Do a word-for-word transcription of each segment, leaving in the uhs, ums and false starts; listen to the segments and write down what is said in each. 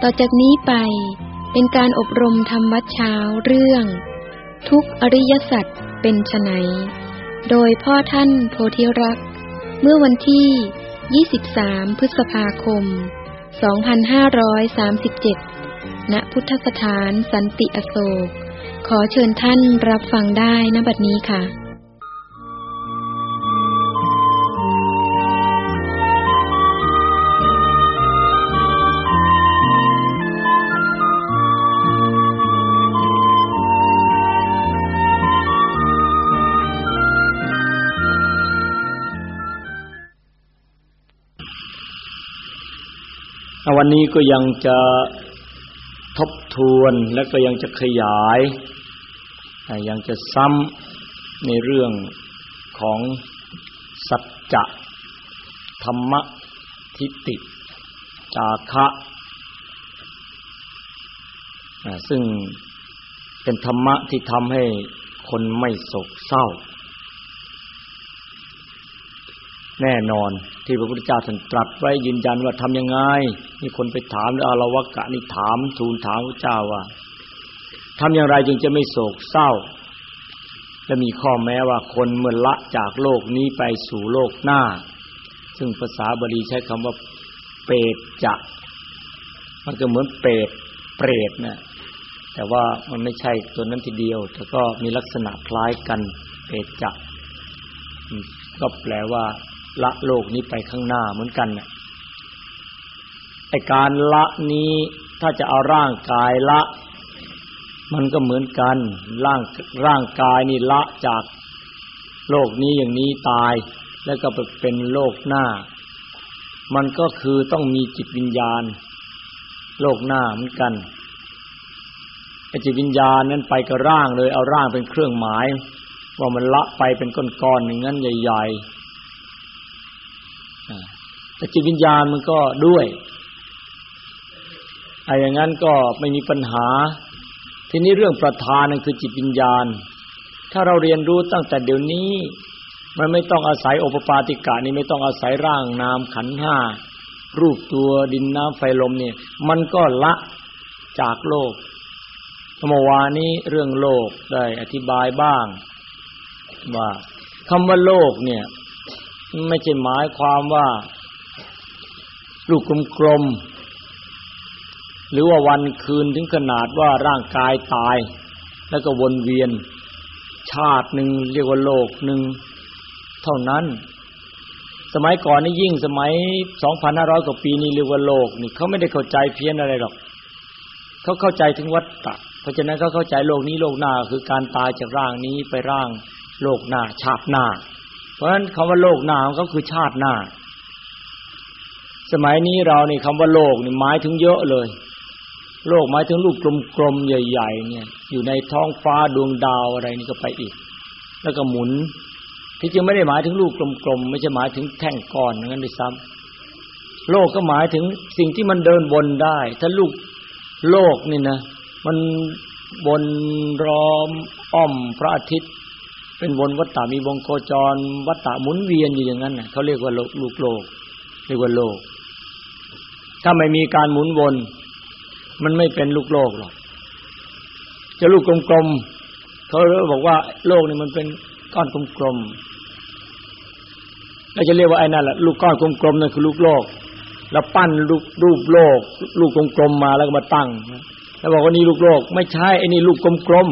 ต่อจากนี้ไปเป็นการอบรมธรรมวัดเช้าเรื่องทุกอริยสัจเป็นไฉนโดยพ่อท่านโพธิรักษ์เมื่อวันที่ยี่สิบสามพฤษภาคมสองพันห้าร้อยสามสิบเจ็ดณพุทธสถานสันติอโศกขอเชิญท่านรับฟังได้ณบัดนี้ค่ะวันนี้ก็ยังจะทบทวนและก็ยังจะขยายยังจะซ้ำในเรื่องของสัจจะธรรมทิฏฐิจาคะซึ่งเป็นธรรมะที่ทำให้คนไม่โศกเศร้าแน่นอนที่พระพุทธเจ้าท่านตรัสไว้ยืนยันว่าทำยังไงมีคนไปถามหรืออาลวกะนี่ถามทูลถามพระเจ้าว่าทำอย่างไรจึงจะไม่โศกเศร้าและมีข้อแม้ว่าคนเมื่อละจากโลกนี้ไปสู่โลกหน้าซึ่งภาษาบาลีใช้คำว่าเปตจะมันก็เหมือนเปรตเปรตนะแต่ว่ามันไม่ใช่ตัวนั้นทีเดียวแต่ก็มีลักษณะคล้ายกันเปตจะก็แปลว่าละโลกนี้ไปข้างหน้าเหมือนกันน่ะไอ้การละนี้ถ้าจะเอาร่างกายละมันก็เหมือนกันร่างร่างกายนี่ละจากโลกนี้อย่างนี้ตายแล้วก็ไปเป็นโลกหน้ามันก็คือต้องมีจิตวิญญาณโลกหน้าเหมือนกันไอ้จิตวิญญาณนั้นไปกับร่างเลยเอาร่างเป็นเครื่องหมายว่ามันละไปเป็นก้อนๆอย่างนั้นใหญ่ๆแต่จิตวิญญาณมันก็ด้วยไอ้อย่างนั้นก็ไม่มีปัญหาทีนี้เรื่องประธานนั่นคือจิตวิญญาณถ้าเราเรียนรู้ตั้งแต่เดี๋ยวนี้มันไม่ต้องอาศัยโอปปาติกะนี่ไม่ต้องอาศัยร่างนามขันธ์ห้ารูปตัวดินน้ำไฟลมเนี่ยมันก็ละจากโลกเมื่อวานนี้เรื่องโลกได้อธิบายบ้างว่าคำว่าโลกเนี่ยไม่ใช่หมายความว่าลูกกลมๆหรือว่าวันคืนถึงขนาดว่าร่างกายตายแล้วก็วนเวียนชาติหนึ่งเรียกว่าโลกหนึ่งเท่านั้นสมัยก่อนนี่ยิ่งสมัย สองพันห้าร้อย กว่าปีนี่เรียกว่าโลกนี่เขาไม่ได้เข้าใจเพี้ยนอะไรหรอกเขาเข้าใจถึงวัฏฏะเพราะฉะนั้นเขาเข้าใจโลกนี้โลกหน้าคือการตายจากร่างนี้ไปร่างโลกหน้าชาติหน้าเพราะฉะนั้นคำว่าโลกหน้าของเขาคือชาติหน้าสมัยนี้เรานี่คำว่าโลกนี่หมายถึงเยอะเลยโลกหมายถึงลูกกลมๆใหญ่ๆเนี่ยอยู่ในท้องฟ้าดวงดาวอะไรนี่ก็ไปอีกแล้วก็หมุนที่จริงไม่ได้หมายถึงลูกกลมๆไม่ใช่หมายถึงแท่งก้อนอย่างนั้นด้วยซ้ำโลกก็หมายถึงสิ่งที่มันเดินวนได้ถ้าลูกโลกนี่นะมันวนล้อมอ้อมพระอาทิตย์เป็นวนวัฏฏะมีวงโคจรวัฏฏะหมุนเวียนอยู่อย่างนั้นน่ะเขาเรียกว่าลูกโลกเรียกว่าโลกถ้าไม่มีการหมุนวนมันไม่เป็นลูกโลกหรอกจะลูกกลมๆเขาบอกว่าโลกนี่มันเป็นก้อนกลมๆแล้วจะเรียกว่าไอ้นั่นแหละลูกก้อนกลมๆนั่นคือลูกโลกแล้วปั้นรูปรูปโลกลูกกลมๆมาแล้วก็มาตั้งแล้วบอกว่านี่ลูกโลกไม่ใช่ไอ้นี่ลูกกลม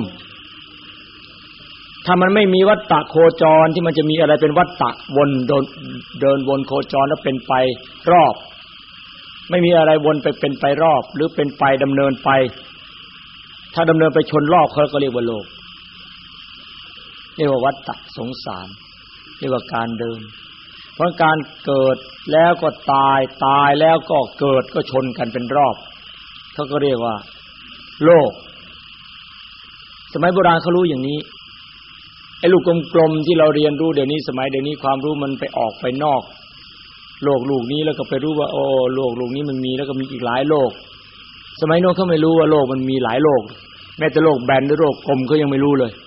ๆถ้ามันไม่มีวัฏฏะโคจรที่มันจะมีอะไรเป็นวัฏฏะวนเดินเดินวนโคจรแล้วเป็นไปรอบไม่มีอะไรวนไปเป็นไปรอบหรือเป็นไปดำเนินไปถ้าดำเนินไปชนรอบเขาก็เรียกว่าโลกเรียกว่าวัฏฏะสงสารเรียกว่าการเดินเพราะการเกิดแล้วก็ตายตายแล้วก็เกิดก็ชนกันเป็นรอบเขาก็เรียกว่าโลกสมัยโบราณเขารู้อย่างนี้ไอ้ลูกกลมๆที่เราเรียนรู้เดี๋ยวนี้สมัยเดี๋ยวนี้ความรู้มันไปออกไปนอกโลกลูกนี้แล้วก็ไปรู้ว่าโอ้โลกลูกนี้มันมีแล้วก็มีอีกหลายโลกสมัยโน้นเขาไม่รู้ว่าโลกมันมีหลายโลกแม้แต่โลกแบนหรือโลกกลมเขายังไม่รู้เลย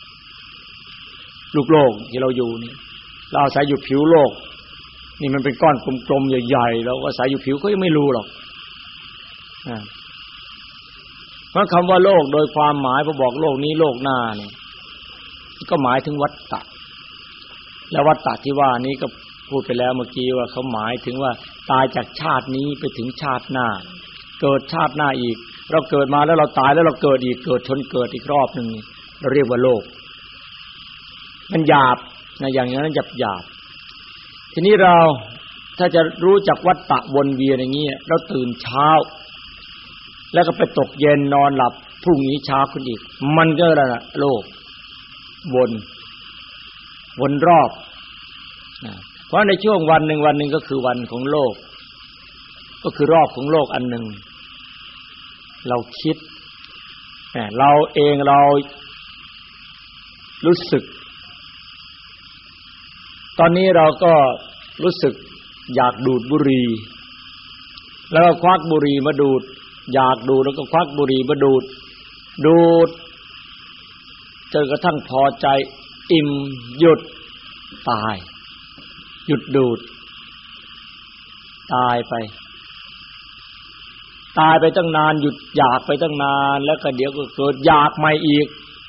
ลูกโลกที่เราอยู่นี่เราอาศัยอยู่ผิวโลกนี่มันเป็นก้อนกลมๆใหญ่ๆเราก็อาศัยอยู่ผิวเขายังไม่รู้หรอกเพราะคำว่าโลกโดยความหมายพอบอกโลกนี้โลกหน้าเนี่ยก็หมายถึงวัฏฏะและวัฏฏะที่ว่านี้ก็พูดไปแล้วเมื่อกี้ว่าเขาหมายถึงว่าตายจากชาตินี้ไปถึงชาติหน้าเกิดชาติหน้าอีกเราเกิดมาแล้วเราตายแล้วเราเกิดอีกเกิดชนเกิดอีกรอบนึงเราเรียกว่าโลกมันหยาบนะอย่างนั้นหยาบหยาบทีนี้เราถ้าจะรู้จักวัฏฏะวนเวียนอย่างนี้เราตื่นเช้าแล้วก็ไปตกเย็นนอนหลับพรุ่งนี้เช้าขึ้นอีกมันก็นั่นน่ะโลกวนวนรอบนะเพราะในช่วงวันหนึ่งวันหนึ่งก็คือวันของโลกก็คือรอบของโลกอันหนึ่งเราคิดเราเองเรารู้สึกตอนนี้เราก็รู้สึกอยากดูดบุหรี่แล้วก็ควักบุหรี่มาดูดอยากดูดแล้วก็ควักบุหรี่มาดูดดูดจนกระทั่งพอใจอิ่มหยุดตายหยุดดูดตายไปตายไปตั้งนานหยุดอยากไปตั้งนานแล้วก็เดี๋ยวก็เกิดอยากใหม่อีก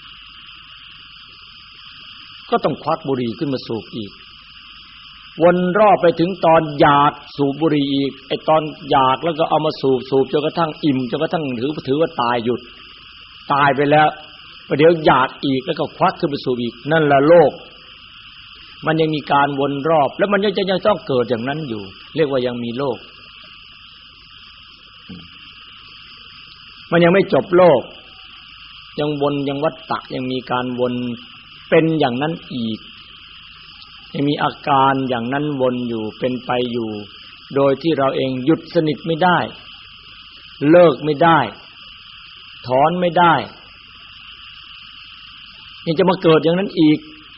ก็ต้องควักบุหรี่ขึ้นมาสูบอีกวนรอบไปถึงตอนอยากสูบบุหรี่อีกไอ้ตอนอยากแล้วก็เอามาสูบสูบจนกระทั่งอิ่มจนกระทั่งถือถือว่าตายหยุดตายไปแล้วประเดี๋ยวอยากอีกแล้วก็ควักขึ้นมาสูบอีกนั่นแหละโลกมันยังมีการวนรอบแล้วมันยังจะยังต้องเกิดอย่างนั้นอยู่เรียกว่ายังมีโลกมันยังไม่จบโลกยังวนยังวัฏฏะยังมีการวนเป็นอย่างนั้นอีกยังมีอาการอย่างนั้นวนอยู่เป็นไปอยู่โดยที่เราเองหยุดสนิทไม่ได้เลิกไม่ได้ถอนไม่ได้ยังจะมาเกิดอย่างนั้นอีก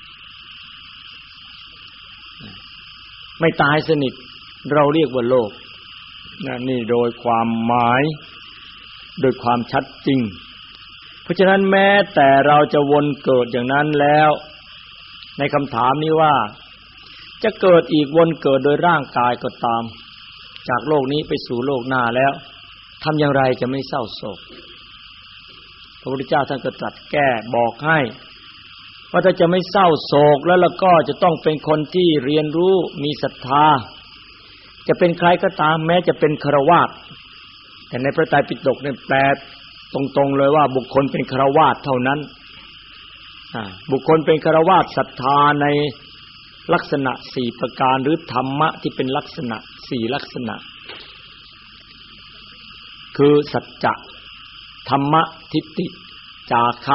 ไม่ตายสนิทเราเรียกว่าโลกนะนี่โดยความหมายโดยความชัดจริงเพราะฉะนั้นแม้แต่เราจะวนเกิดอย่างนั้นแล้วในคำถามนี้ว่าจะเกิดอีกวนเกิดโดยร่างกายก็ตามจากโลกนี้ไปสู่โลกหน้าแล้วทำอย่างไรจะไม่เศร้าโศกพระพุทธเจ้าท่านก็ตรัสแก้บอกให้ว่าถ้าจะไม่เศร้าโศกแล้วแล้วก็จะต้องเป็นคนที่เรียนรู้มีศรัทธาจะเป็นใครก็ตามแม้จะเป็นฆราวาสแต่ในพระไตรปิฎกเนี่ยแปลตรงๆเลยว่าบุคคลเป็นฆราวาสเท่านั้นบุคคลเป็นฆราวาสศรัทธาในลักษณะสี่ประการหรือธรรมะที่เป็นลักษณะสี่ลักษณะคือสัจจะธรรมะทิฏฐิจาคะ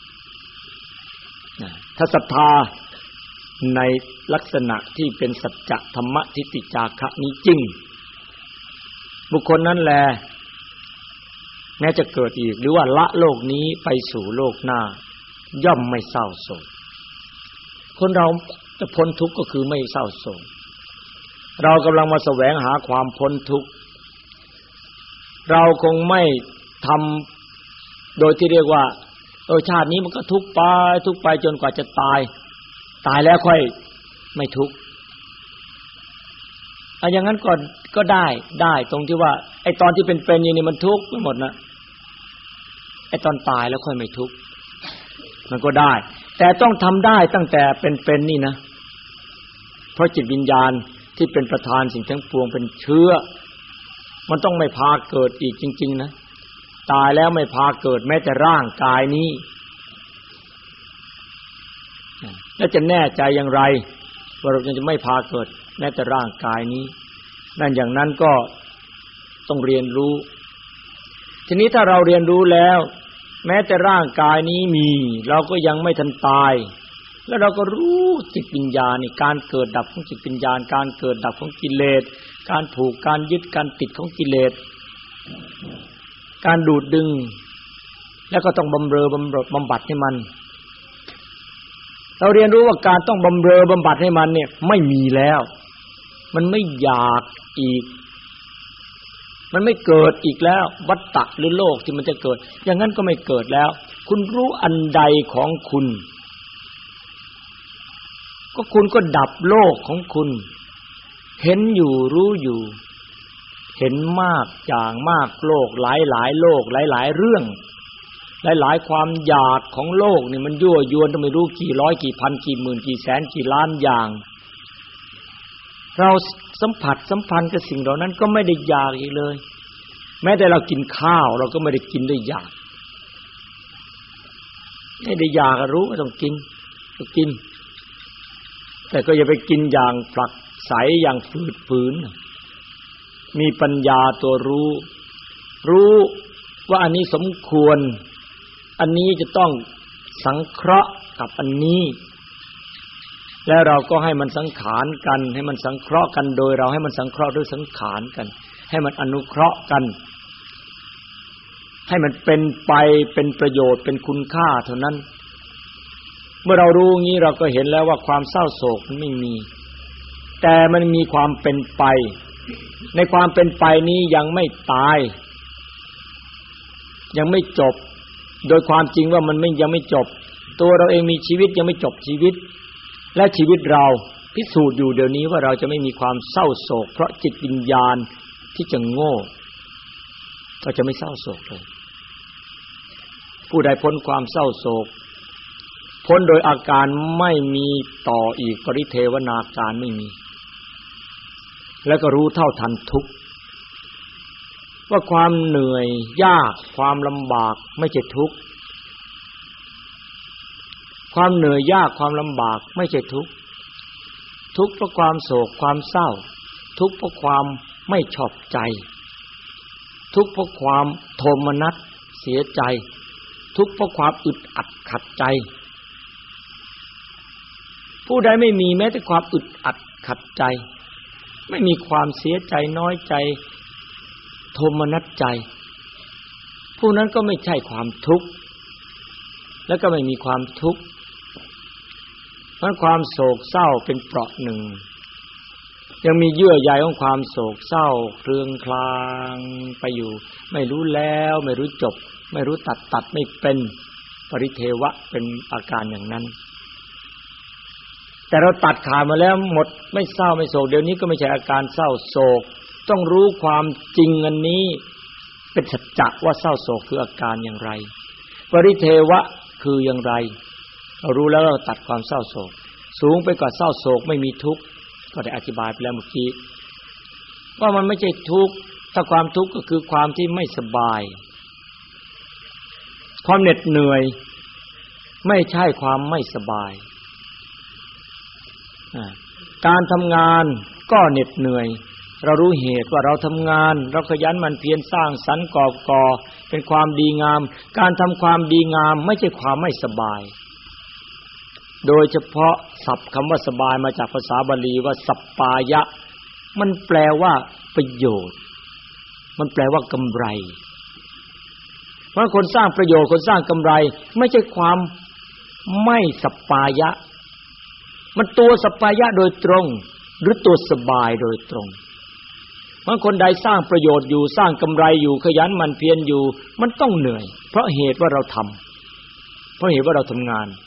ถ้าศรัทธาในลักษณะที่เป็นสัจจะธรรมะทิฏฐิจาคะนี้จริงบุคคลนั้นแลแม้จะเกิดอีกหรือว่าละโลกนี้ไปสู่โลกหน้าย่อมไม่เศร้าโศกคนเราจะพ้นทุกข์ก็คือไม่เศร้าโศกเรากำลังมาแสวงหาความพ้นทุกข์เราคงไม่ทำโดยที่เรียกว่าเออชาตินี้มันก็ทุกข์ไปทุกข์ไปจนกว่าจะตายตายแล้วค่อยไม่ทุกข์อ่ะอย่างนั้นก็ก็ได้ได้ตรงที่ว่าไอ้ตอนที่เป็นๆนี่นี่มันทุกข์ไปหมดนะไอ้ตอนตายแล้วค่อยไม่ทุกข์มันก็ได้แต่ต้องทำได้ตั้งแต่เป็นๆนี่นะเพราะจิตวิญญาณที่เป็นประธานสิ่งทั้งปวงเป็นเชื้อมันต้องไม่พาเกิดอีกจริงๆนะตายแล้วไม่พาเกิดแม้แต่ร่างกายนี้แล้วจะแน่ใจอย่างไรว่าเราจะไม่พาเกิดแม้แต่ร่างกายนี้นั่นอย่างนั้นก็ต้องเรียนรู้ทีนี้ถ้าเราเรียนรู้แล้วแม้แต่ร่างกายนี้มีเราก็ยังไม่ทันตายแล้วเราก็รู้จิตวิญญาณนี่การเกิดดับของจิตวิญญาณการเกิดดับของกิเลสการผูกการยึดการติดของกิเลสการดูดดึงแล้วก็ต้องบำเรอบำรุงบำบัดให้มันเราเรียนรู้ว่าการต้องบำเรอบำบัดให้มันเนี่ยไม่มีแล้วมันไม่อยากอีกมันไม่เกิดอีกแล้ววัฏฏะหรือโลกที่มันจะเกิดอย่างนั้นก็ไม่เกิดแล้วคุณรู้อันใดของคุณก็คุณก็ดับโลกของคุณเห็นอยู่รู้อยู่เห็นมากอย่างมากโลกหลายๆโลกหลายๆเรื่องหลายๆความอยากของโลกนี่มันยั่วยวนต้องไม่รู้กี่ร้อยกี่พันกี่หมื่นกี่แสนกี่ล้านอย่างเราสัมผัสสัมพันธ์กับสิ่งเหล่านั้นก็ไม่ได้อยากอีกเลยแม้แต่เรากินข้าวเราก็ไม่ได้กินด้วยอยากไม่ได้อยากรู้ว่าต้องกินก็กินแต่ก็อย่าไปกินอย่างผลักไสอย่างฝืดฝืนมีปัญญาตัวรู้รู้ว่าอันนี้สมควรอันนี้จะต้องสังเคราะห์กับอันนี้แล้วเราก็ให้มันสังขารกันให้มันสังเคราะห์กันโดยเราให้มันสังเคราะห์ด้วยสังขารกันให้มันอนุเคราะห์กันให้มันเป็นไปเป็นประโยชน์เป็นคุณค่าเท่านั้นเมื่อเรารู้อย่างนี้เราก็เห็นแล้วว่าความเศร้าโศกมันไม่มีแต่มันมีความเป็นไปในความเป็นไปนี้ยังไม่ตายยังไม่จบโดยความจริงว่ามันไม่ยังไม่จบตัวเราเองมีชีวิตยังไม่จบชีวิตและชีวิตเราพิสูจน์อยู่เดี๋ยวนี้ว่าเราจะไม่มีความเศร้าโศกเพราะจิตวิญญาณที่จะโง่ก็จะไม่เศร้าโศกเลยผู้ใดพ้นความเศร้าโศกพ้นโดยอาการไม่มีต่ออีกปริเทวนาการไม่มีแล้วก็รู้เท่าทันทุกข์ว่าความเหนื่อยยากความลำบากไม่ใช่ทุกข์ความเหนื่อยยากความลำบากไม่ใช่ทุกข์ทุกข์เพราะความโศกความเศร้าทุกข์เพราะความไม่ชอบใจทุกข์เพราะความโทมนัสเสียใจทุกข์เพราะความอึดอัดขัดใจผู้ใดไม่มีแม้แต่ความอึดอัดขัดใจไม่มีความเสียใจน้อยใจโทมนัสใจผู้นั้นก็ไม่ใช่ความทุกข์แล้วก็ไม่มีความทุกข์เพราะความโศกเศร้าเป็นเปราะหนึ่งยังมีเยื่อใยของความโศกเศร้าเครืองคลางไปอยู่ไม่รู้แล้วไม่รู้จบไม่รู้ตัดตัดไม่เป็นปริเทวะเป็นอาการอย่างนั้นแต่เราตัดขาดมาแล้วหมดไม่เศร้าไม่โศกเดี๋ยวนี้ก็ไม่ใช่อาการเศร้าโศกต้องรู้ความจริงอันนี้เป็นสัจจะว่าเศร้าโศกคืออาการอย่างไรปริเทวะคืออย่างไรเรารู้แล้วเราตัดความเศร้าโศกสูงไปกว่าเศร้าโศกไม่มีทุกข์ก็ได้อธิบายไปแล้วเมื่อกี้ว่ามันไม่ใช่ทุกข์ถ้าความทุกข์ก็คือความที่ไม่สบายความเหน็ดเหนื่อยไม่ใช่ความไม่สบายการทำงานก็เหน็ดเหนื่อยเรารู้เหตุว่าเราทำงานเราขยันหมั่นเพียรสร้างสรรค์กอบก่อเป็นความดีงามการทำความดีงามไม่ใช่ความไม่สบายโดยเฉพาะศัพท์คำว่าสบายมาจากภาษาบาลีว่าสัปปายะมันแปลว่าประโยชน์มันแปลว่ากำไรเพราะคนสร้างประโยชน์คนสร้างกำไรไม่ใช่ความไม่สัปปายะมันตัวสัปปายะโดยตรงหรือตัวสบายโดยตรงบางคนใดสร้างประโยชน์อยู่สร้างกำไรอยู่ขยันหมั่นเพียรอยู่มันต้องเหนื่อยเพราะเหตุว่าเราทำเพราะเหตุว่าเราทำงาน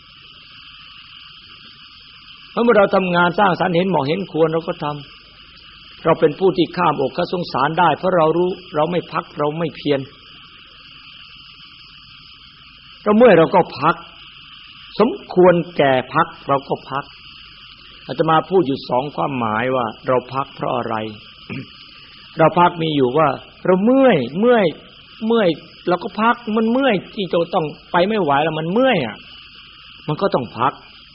เพราะเมื่อเราทำงานสร้างสรรค์เห็นเหมาะเห็นควรเราก็ทำเราเป็นผู้ที่ข้ามอกข้าสงสารได้เพราะเรารู้เราไม่พักเราไม่เพียรเราเมื่อยเราก็พักสมควรแก่พักเราก็พักอาตมาพูดอยู่สองความหมายว่าเราพักเพราะอะไร เราพักมีอยู่ว่าเราเมื่อยเมื่อยเมื่อยเราก็พักมันเมื่อยที่จะต้องไปไม่ไหวแล้วมันเมื่อยอ่ะมันก็ต้องพัก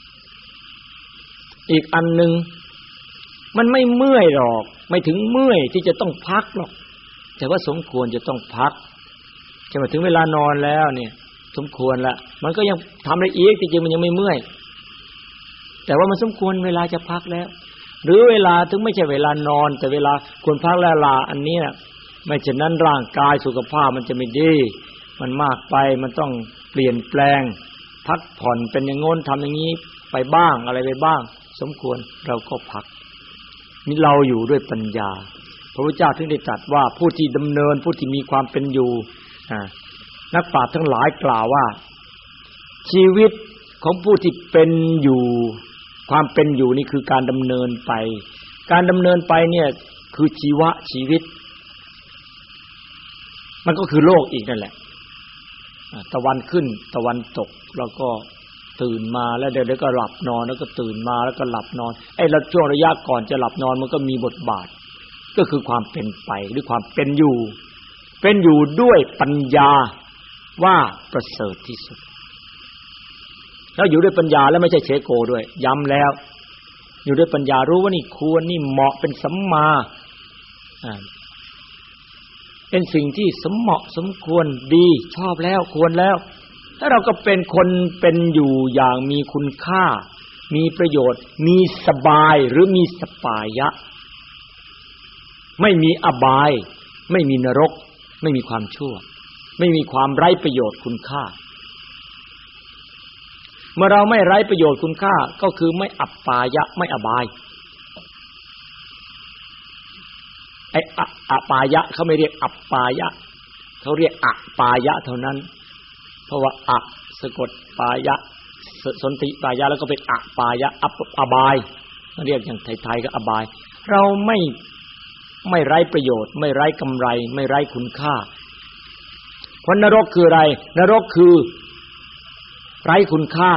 อีกอันนึงมันไม่เมื่อยหรอกไม่ถึงเมื่อยที่จะต้องพักหรอกแต่ว่าสมควรจะต้องพักใช่มั้ยถึงเวลานอนแล้วเนี่ยสมควรละมันก็ยังทำได้อีกจริงๆมันยังไม่เมื่อยแต่ว่ามันสมควรเวลาจะพักแล้วหรือเวลาถึงไม่ใช่เวลานอนแต่เวลาควรพักแล้วลาอันนี้ไม่เช่นนั้นร่างกายสุขภาพมันจะไม่ดีมันมากไปมันต้องเปลี่ยนแปลงพักผ่อนเป็นอย่างโน้นทำอย่างนี้ไปบ้างอะไรไปบ้างสมควรเราก็พักนี่เราอยู่ด้วยปัญญาพระพุทธเจ้าถึงได้ตรัสว่าผู้ที่ดำเนินผู้ที่มีความเป็นอยู่นักปราชญ์ทั้งหลายกล่าวว่าชีวิตของผู้ที่เป็นอยู่ความเป็นอยู่นี่คือการดำเนินไปการดำเนินไปเนี่ยคือชีวะชีวิตมันก็คือโลกอีกนั่นแหละตะวันขึ้นตะวันตกแล้วก็ตื่นมาแล้วเดี๋ยวก็หลับนอนแล้วก็ตื่นมาแล้วก็หลับนอนไอ้ช่วงระยะก่อนจะหลับนอนมันก็มีบทบาทก็คือความเป็นไปหรือความเป็นอยู่เป็นอยู่ด้วยปัญญาว่าประเสริฐที่สุดแล้วอยู่ด้วยปัญญาแล้วไม่ใช่เฉโกด้วยย้ำแล้วอยู่ด้วยปัญญารู้ว่านี่ควรนี่เหมาะเป็นสัมมาเป็นสิ่งที่สมเหมาะสมควรดีชอบแล้วควรแล้วถ้าเราก็เป็นคนเป็นอยู่อย่างมีคุณค่ามีประโยชน์มีสบายหรือมีสปายะไม่มีอบายไม่มีนรกไม่มีความชั่วไม่มีความไร้ประโยชน์คุณค่าเมื่อเราไม่ไร้ประโยชน์คุณค่าก็คือไม่อัปปายะไม่อบายไอ้อะปายะเขาไม่เรียกอัปปายะเขาเรียกอะปายะเท่านั้นเพราะว่าอะสะกดปายะสนติปายะแล้วก็เป็นอะปายะอัปอบายเรียกอย่างไทยๆก็อบายเราไม่ไม่ไร้ประโยชน์ไม่ไร้กำไรไม่ไร้คุณค่าเพราะนรกคืออะไรนรกคือไร้คุณค่า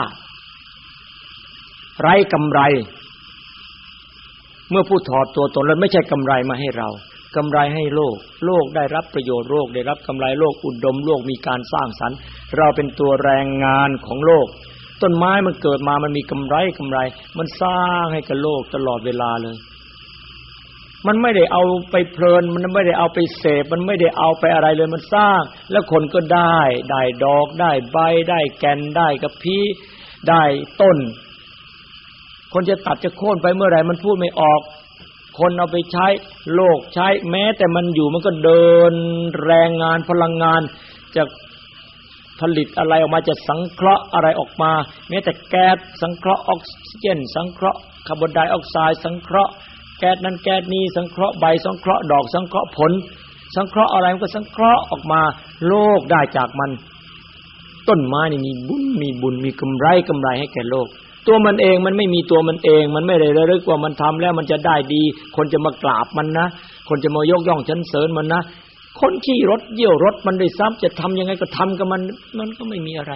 ไร้กำไรเมื่อผู้ถอดตัวตนแล้วไม่ใช่กำไรมาให้เรากำไรให้โลกโลกได้รับประโยชน์โลกได้รับกำไรโลกอุดมโลกมีการสร้างสรรค์เราเป็นตัวแรงงานของโลกต้นไม้มันเกิดมามันมีกำไรกำไรมันสร้างให้กับโลกตลอดเวลาเลยมันไม่ได้เอาไปเพลินมันไม่ได้เอาไปเสพมันไม่ได้เอาไปอะไรเลยมันสร้างแล้วคนก็ได้ได้ดอกได้ใบได้แก่นได้กระพี้ได้ต้นคนจะตัดจะโค่นไปเมื่อไหร่มันพูดไม่ออกคนเอาไปใช้โลกใช้แม้แต่มันอยู่มันก็เดินแรงงานพลังงานจะผลิตอะไรออกมาจะสังเคราะห์อะไรออกมาแม้แต่แก๊สสังเคราะห์ออกซิเจนสังเคราะห์คาร์บอนไดออกไซด์สังเคราะห์แก๊สนั้นแก๊สนี้สังเคราะห์ใบสังเคราะห์ดอกสังเคราะห์ผลสังเคราะห์อะไรมันก็สังเคราะห์ออกมาโลกได้จากมันต้นไม้นี่มีบุญมีบุญมีกำไรกำไรให้แก่โลกตัวมันเองมันไม่มีตัวมันเองมันไม่ได้ระลึกว่ามันทำแล้วมันจะได้ดีคนจะมากราบมันนะคนจะมายกย่องสรรเสริญมันนะคนขี่รถเยี่ยวรถมันด้วยซ้ำจะทำยังไงก็ทำกับมันมันก็ไม่มีอะไร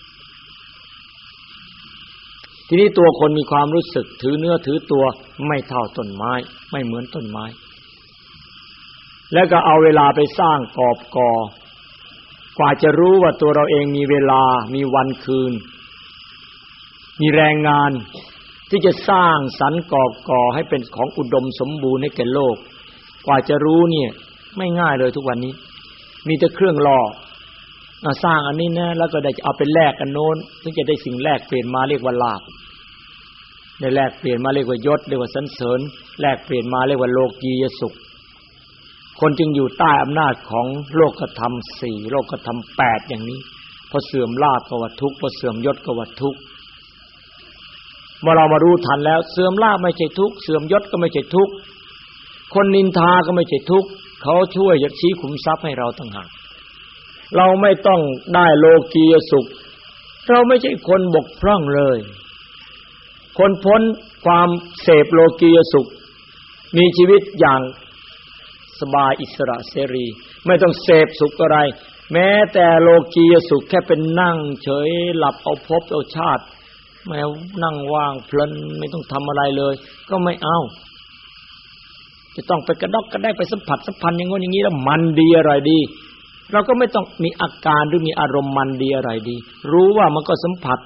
ทีนี้ตัวคนมีความรู้สึกถือเนื้อถือตัวไม่เท่าต้นไม้ไม่เหมือนต้นไม้แล้วก็เอาเวลาไปสร้างกอบก่อกว่าจะรู้ว่าตัวเราเองมีเวลามีวันคืนมีแรงงานที่จะสร้างสรรค์กอบก่อให้เป็นของอุดมสมบูรณ์ให้แก่โลกกว่าจะรู้เนี่ยไม่ง่ายเลยทุกวันนี้มีแต่เครื่องล่อสร้างอันนี้นะแล้วก็ได้เอาไปแลกกันโน้นถึงจะได้สิ่งแลกเปลี่ยนมาเรียกว่าลาภได้แลกเปลี่ยนมาเรียกว่ายศเรียกว่าสรรเสริญแลกเปลี่ยนมาเรียกว่าโลกียสุขคนจึงอยู่ใต้อำนาจของโลกธรรมสี่โลกธรรมแปดอย่างนี้พอเสื่อมลาภก็ว่าทุกข์พอเสื่อมยศก็ว่าทุกข์เมื่อเรามารู้ทันแล้วเสื่อมลาภไม่ใช่ทุกข์เสื่อมยศก็ไม่ใช่ทุกข์คนนินทาก็ไม่ใช่ทุกข์เขาช่วยชี้ขุมทรัพย์ให้เราต่างหากเราไม่ต้องได้โลกียสุขเราไม่ใช่คนบกพร่องเลยคนพ้นความเสพโลกียสุขมีชีวิตอย่างสบายอิสระเสรีไม่ต้องเสพสุขอะไรแม้แต่โลกียสุขแค่เป็นนั่งเฉยหลับเอาภพเอาชาติแม้นั่งว่างเพลินไม่ต้องทำอะไรเลยก็ไม่เอาจะต้องไปกระดอกกระได้ไปสัมผัสสัมพันธ์อย่างงี้อย่างนี้แล้วมันดีอะไรดีเราก็ไม่ต้องมีอาการหรือมีอารมณ์มันดีอะไรดีรู้ว่ามันก็สัมผัส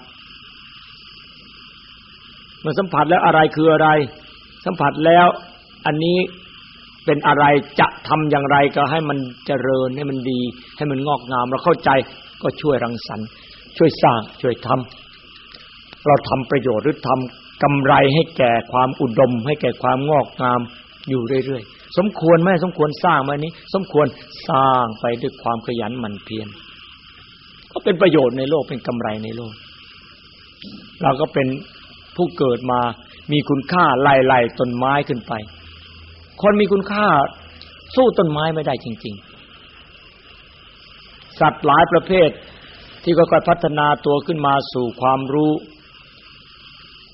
มันสัมผัสแล้วอะไรคืออะไรสัมผัสแล้วอันนี้เป็นอะไรจะทำอย่างไรก็ให้มันเจริญให้มันดีให้มันงอกงามเราเข้าใจก็ช่วยรังสรรค์ช่วยสร้างช่วยทำเราทำประโยชน์หรือทำกำไรให้แก่ความอุดมให้แก่ความงอกงามอยู่เรื่อยๆสมควรไหมสมควรสร้างไหมนี้สมควรสร้างไปด้วยความขยันหมั่นเพียรก็เป็นประโยชน์ในโลกเป็นกำไรในโลกเราก็เป็นผู้เกิดมามีคุณค่าไล่ๆต้นไม้ขึ้นไปคนมีคุณค่าสู้ต้นไม้ไม่ได้จริงๆสัตว์หลายประเภทที่ค่อยๆพัฒนาตัวขึ้นมาสู่ความรู้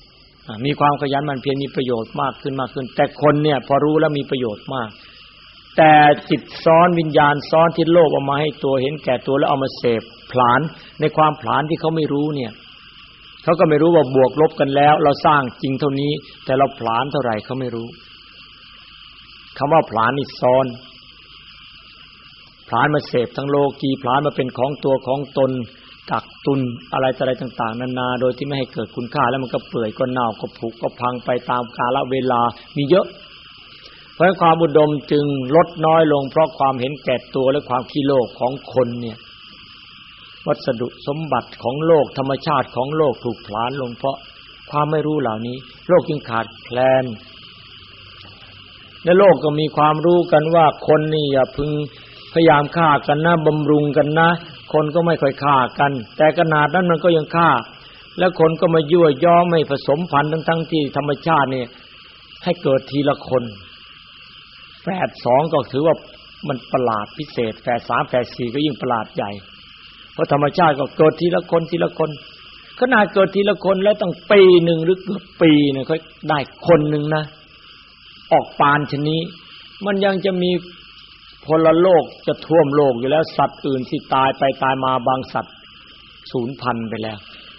มีความขยันหมั่นเพียรมีประโยชน์มากขึ้นมากขึ้นแต่คนเนี่ยพอรู้แล้วมีประโยชน์มากแต่จิตซ้อนวิญญาณซ้อนที่โลภเอามาให้ตัวเห็นแก่ตัวแล้วเอามาเสพผลาญในความผลาญที่เขาไม่รู้เนี่ยเขาก็ไม่รู้ว่าบวกลบกันแล้วเราสร้างจริงเท่านี้แต่เราผลาญเท่าไหร่เขาไม่รู้คำว่าผลาญนี่ซ้อนผลาญมาเสพทั้งโลกีผลาญมาเป็นของตัวของตนกักตุนอะไรต่ออะไรต่างๆนานาโดยที่ไม่ให้เกิดคุณค่าแล้วมันก็เปื่อยก็เน่าก็ผุก็พังไปตามกาลเวลามีเยอะเพราะความอุดมจึงลดน้อยลงเพราะความเห็นแก่ตัวและความขี้โลภของคนเนี่ยวัสดุสมบัติของโลกธรรมชาติของโลกถูกผลาญลงเพราะความไม่รู้เหล่านี้โลกจึงขาดแคลนในโลกก็มีความรู้กันว่าคนนี่อย่าพึงพยายามฆ่ากันนะบำรุงกันนะคนก็ไม่ค่อยฆ่ากันแต่ขนาดนั้นมันก็ยังฆ่าแล้วคนก็มายั่วย้อไม่ผสมพันธุ์ทั้งๆที่ธรรมชาตินี่ให้เกิดทีละคนแฝดสองก็ถือว่ามันประหลาดพิเศษแฝดสามแฝดสี่ก็ยิ่งประหลาดใหญ่เพราะธรรมชาติก็เกิดทีละคนทีละคนขนาดเกิดทีละคนแล้วต้องปีหนึ่งหรือเกือบปีเนี่ยค่อยได้คนหนึ่งนะออกปานชนิดมันยังจะมีพลโลกจะท่วมโลกอยู่แล้วสัตว์อื่นที่ตายไปตายมาบางสัตว์สูญพันธุ์ไปแล้ว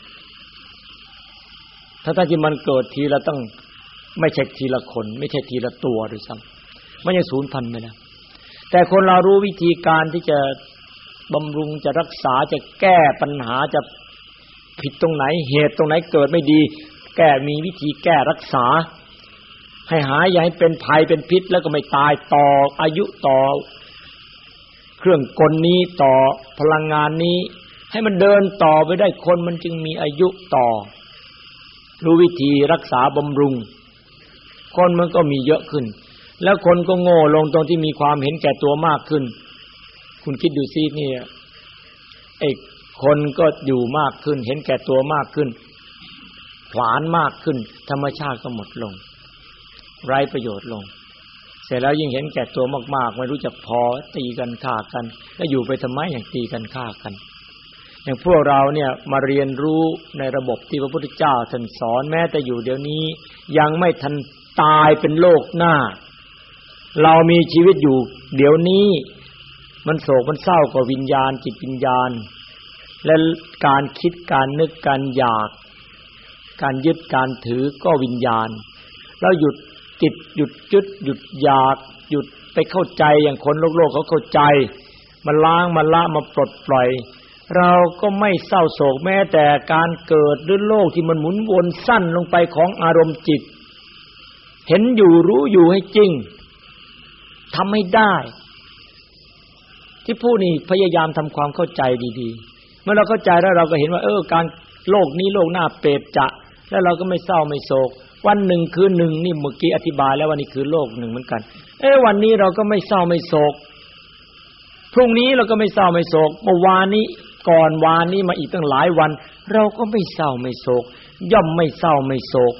ถ้าถ้าที่มันเกิดทีละต้องไม่ใช่ทีละคนไม่ใช่ทีละตัวด้วยซ้ำมันยังสูญพันธุ์ไปแล้วแต่คนเรารู้วิธีการที่จะบำรุงจะรักษาจะแก้ปัญหาจะผิดตรงไหนเหตุตรงไหนเกิดไม่ดีแก้มีวิธีแก้รักษาให้หายอย่าให้เป็นภัยเป็นพิษแล้วก็ไม่ตายต่ออายุต่อเครื่องกลนี้ต่อพลังงานนี้ให้มันเดินต่อไปได้คนมันจึงมีอายุต่อรู้วิธีรักษาบำรุงคนมันก็มีเยอะขึ้นแล้วคนก็โง่ลงตรงที่มีความเห็นแก่ตัวมากขึ้นคุณคิดดูซินี่ไอ้คนก็อยู่มากขึ้นเห็นแก่ตัวมากขึ้นผลาญมากขึ้นธรรมชาติก็หมดลงไร้ประโยชน์ลงเสร็จแล้วยิ่งเห็นแก่ตัวมากๆไม่รู้จักพอตีกันฆ่ากันแล้วอยู่ไปทำไมอย่างตีกันฆ่ากันอย่างพวกเราเนี่ยมาเรียนรู้ในระบบที่พระพุทธเจ้าท่านสอนแม้แต่อยู่เดี๋ยวนี้ยังไม่ทันตายเป็นโลกหน้าเรามีชีวิตอยู่เดี๋ยวนี้มันโศกมันเศร้ากับวิญญาณจิตวิญญาณและการคิดการนึกการอยากการยึดการถือก็วิญญาณเราหยุดจิตหยุดยึดหยุดอยากหยุดไปเข้าใจอย่างคนโลกๆเขาเข้าใจมาล้างมาละมาปลดปล่อยเราก็ไม่เศร้าโศกแม้แต่การเกิดหรือโลกที่มันหมุนวนสั้นลงไปของอารมณ์จิตเห็นอยู่รู้อยู่ให้จริงทำให้ได้ที่ผู้นี้พยายามทำความเข้าใจดีๆเมื่อเราเข้าใจแล้วเราก็เห็นว่าเออการโลกนี้โลกหน้าเปรตจะแล้วเราก็ไม่เศร้าไม่โศกวันหนึ่งคืนหนึ่งนี่เมื่อกี้อธิบายแล้วว่านี่คือโลกหนึ่งเหมือนกันเอ้วันนี้เราก็ไม่เศร้าไม่โศกพรุ่งนี้เราก็ไม่เศร้าไม่โศกเมื่อวานนี้ก่อนวานนี้มาอีกตั้งหลายวันเราก็ไม่เศร้าไม่โศกย่อมไม่เศร้าไม่โศก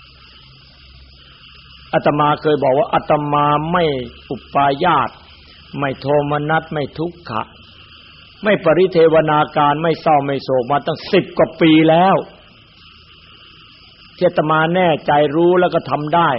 อาตมาเคยบอกว่าอาตมาไม่อุปาญาตไม่โทมนัสไม่ทุกขะไม่ปริเทวนาการไม่เศร้าไม่โศกมาตั้งสิบกว่าปีแล้วที่อาตมาแน่ใจรู้แล้วก็ทำได้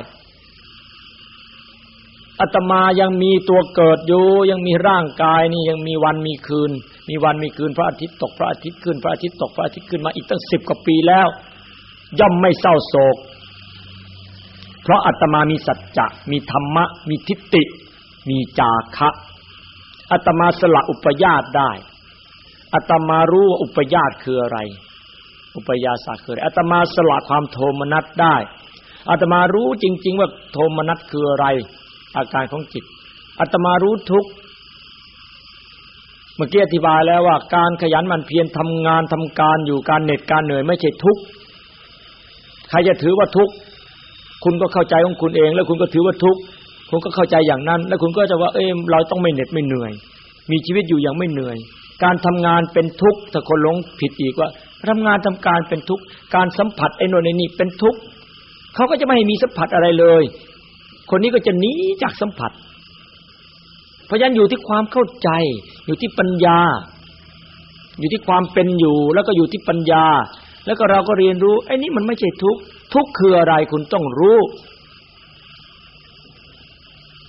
อาตมายังมีตัวเกิดอยู่ยังมีร่างกายนี่ยังมีวันมีคืนมีวันมีคืนพระอาทิตย์ตกพระอาทิตย์ขึ้นพระอาทิตย์ตกพระอาทิตย์ขึ้นมาอีกตั้งสิบกว่าปีแล้วย่อมไม่เศร้าโศกเพราะอาตมามีสัจจะมีธรรมะมีทิฏฐิมีจาคะอาตมาสละอุปยาตได้อาตมารู้ว่าอุปยาตคืออะไรอุปยาสะคืออะไรอาตมาสละความโทมนัสได้อาตมารู้จริงๆว่าโทมนัสคืออะไรอาการของจิตอาตมารู้ทุกข์เมื่อกี้อธิบายแล้วว่าการขยันหมั่นเพียรทำงานทำการอยู่การเหน็ดการเหนื่อยไม่ใช่ทุกข์ใครจะถือว่าทุกข์คุณก็เข้าใจของคุณเองแล้วคุณก็ถือว่าทุกข์คุณก็เข้าใจอย่างนั้นแล้วคุณก็จะว่าเอ้ยเราต้องไม่เหน็ดไม่เหนื่อยมีชีวิตอยู่อย่างไม่เหนื่อยการทำงานเป็นทุกข์ถ้าคนหลงผิดอีกว่าทำงานทำการเป็นทุกข์การสัมผัสไอ้โน่นไอ้นี่เป็นทุกข์เขาก็จะไม่ให้มีสัมผัสอะไรเลยคนนี้ก็จะหนีจากสัมผัสเพราะฉะนั้นอยู่ที่ความเข้าใจอยู่ที่ปัญญาอยู่ที่ความเป็นอยู่แล้วก็อยู่ที่ปัญญาแล้วก็เราก็เรียนรู้ไอ้นี่มันไม่ใช่ทุกข์ทุกข์คืออะไรคุณต้องรู้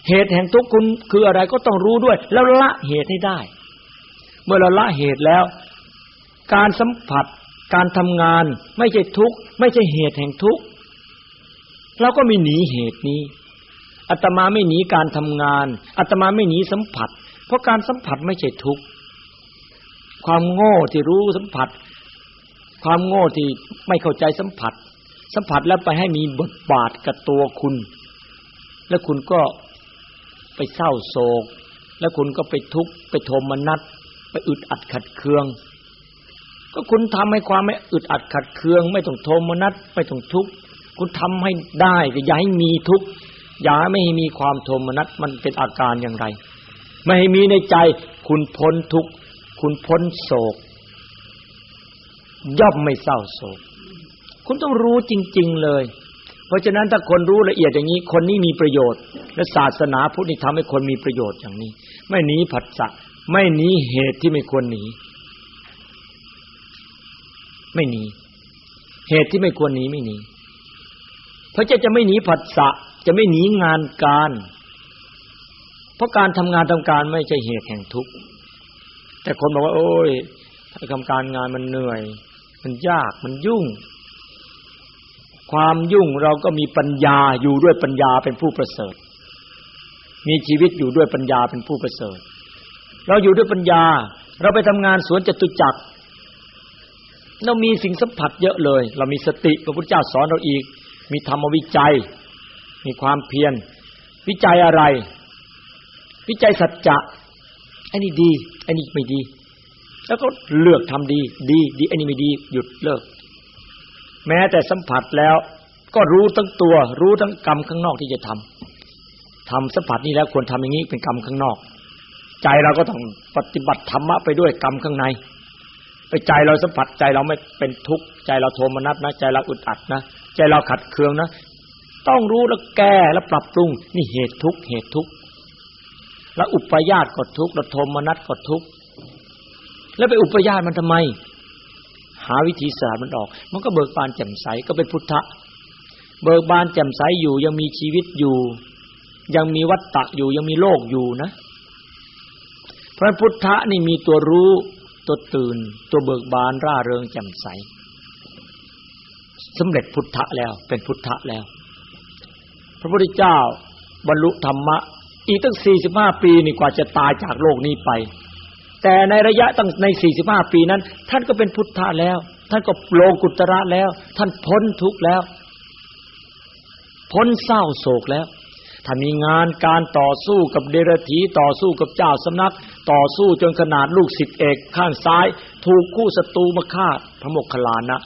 เหตุแห่งทุกข์คุณคืออะไรก็ต้องรู้ด้วยแล้วละเหตุให้ได้เมื่อเราละเหตุแล้วการสัมผัสการทำงานไม่ใช่ทุกข์ไม่ใช่เหตุแห่งทุกข์เราก็ไม่หนีเหตุนี้อาตมาไม่หนีการทำงานอาตมาไม่หนีสัมผัสเพราะการสัมผัสไม่ใช่ทุกข์ความโง่ที่รู้สัมผัสความโง่ที่ไม่เข้าใจสัมผัสสัมผัสแล้วไปให้มีบทบาทกับตัวคุณแล้วคุณก็ไปเศร้าโศกแล้วคุณก็ไปทุกข์ไปโทมนัสไปอึดอัดขัดเคืองก็คุณทำให้ความไม่อึดอัดขัดเคืองไม่ต้องโทมนัสไม่ต้องทุกข์คุณทำให้ได้ก็อย่าให้มีทุกข์อย่าไม่ให้มีความโทมนัสมันเป็นอาการอย่างไรไม่ให้มีในใจคุณพ้นทุกข์คุณพ้นโศกย่อมไม่เศร้าโศกคุณต้องรู้จริงๆเลยเพราะฉะนั้นถ้าคนรู้ละเอียดอย่างนี้คนนี้มีประโยชน์และศาสนาพุทธนี่ทำให้คนมีประโยชน์อย่างนี้ไม่หนีผัสสะไม่หนีเหตุที่ไม่ควรหนีไม่หนีเหตุที่ไม่ควรหนีไม่หนีเพราะจะจะไม่หนีผัสสะจะไม่หนีงานการเพราะการทำงานทำการไม่ใช่เหตุแห่งทุกข์แต่คนบอกว่าโอ้ยทำการงานมันเหนื่อยมันยากมันยุ่งความยุ่งเราก็มีปัญญาอยู่ด้วยปัญญาเป็นผู้ประเสริฐมีชีวิตอยู่ด้วยปัญญาเป็นผู้ประเสริฐเราอยู่ด้วยปัญญาเราไปทำงานสวนจตุจักรเรามีสิ่งสัมผัสเยอะเลยเรามีสติพระพุทธเจ้าสอนเราอีกมีธรรมวิจัยมีความเพียรวิจัยอะไรวิจัยสัจจะอันนี้ดีอันนี้ไม่ดีแล้วก็เลือกทำดีดีดีอันนี้ไม่ดีหยุดเลิกแม้แต่สัมผัสแล้วก็รู้ทั้งตัวรู้ทั้งกรรมข้างนอกที่จะทำทำสัมผัสนี้แล้วควรทำอย่างนี้เป็นกรรมข้างนอกใจเราก็ต้องปฏิบัติธรรมะไปด้วยกรรมข้างในไปใจเราสัมผัสใจเราไม่เป็นทุกข์ใจเราโทมนัสนะใจเราอึดอัดนะใจเราขัดเคืองนะต้องรู้แล้วแก้แล้วปรับปรุงนี่เหตุทุกข์เหตุทุกข์แล้วอุปยาสก็ทุกข์แล้วโทมนัสก็ทุกข์แล้วไปอุปยาสมันทำไมหาวิธีสลัดมันออกมันก็เบิกบานแจ่มใสก็เป็นพุทธะเบิกบานแจ่มใสอยู่ยังมีชีวิตอยู่ยังมีวัฏฏะอยู่ยังมีโลกอยู่นะเพราะพุทธะนี่มีตัวรู้ตัวตื่นตัวเบิกบานร่าเริงแจ่มใสสำเร็จพุทธะแล้วเป็นพุทธะแล้วพระพุทธเจ้าบรรลุธรรมะอีกตั้งสี่สิบห้าปีนี่กว่าจะตายจากโลกนี้ไปแต่ในระยะตั้งในสี่สิบห้าปีนั้นท่านก็เป็นพุทธะแล้วท่านก็โลกุตระแล้วท่านพ้นทุกข์แล้วพ้นเศร้าโศกแล้วท่านมีงานการต่อสู้กับเดรัจฉีต่อสู้กับเจ้าสำนักต่อสู้จนขนาดลูกศิษย์เอกข้างซ้ายถูกคู่ศัตรูมาฆ่าพระโมคคัลลานะ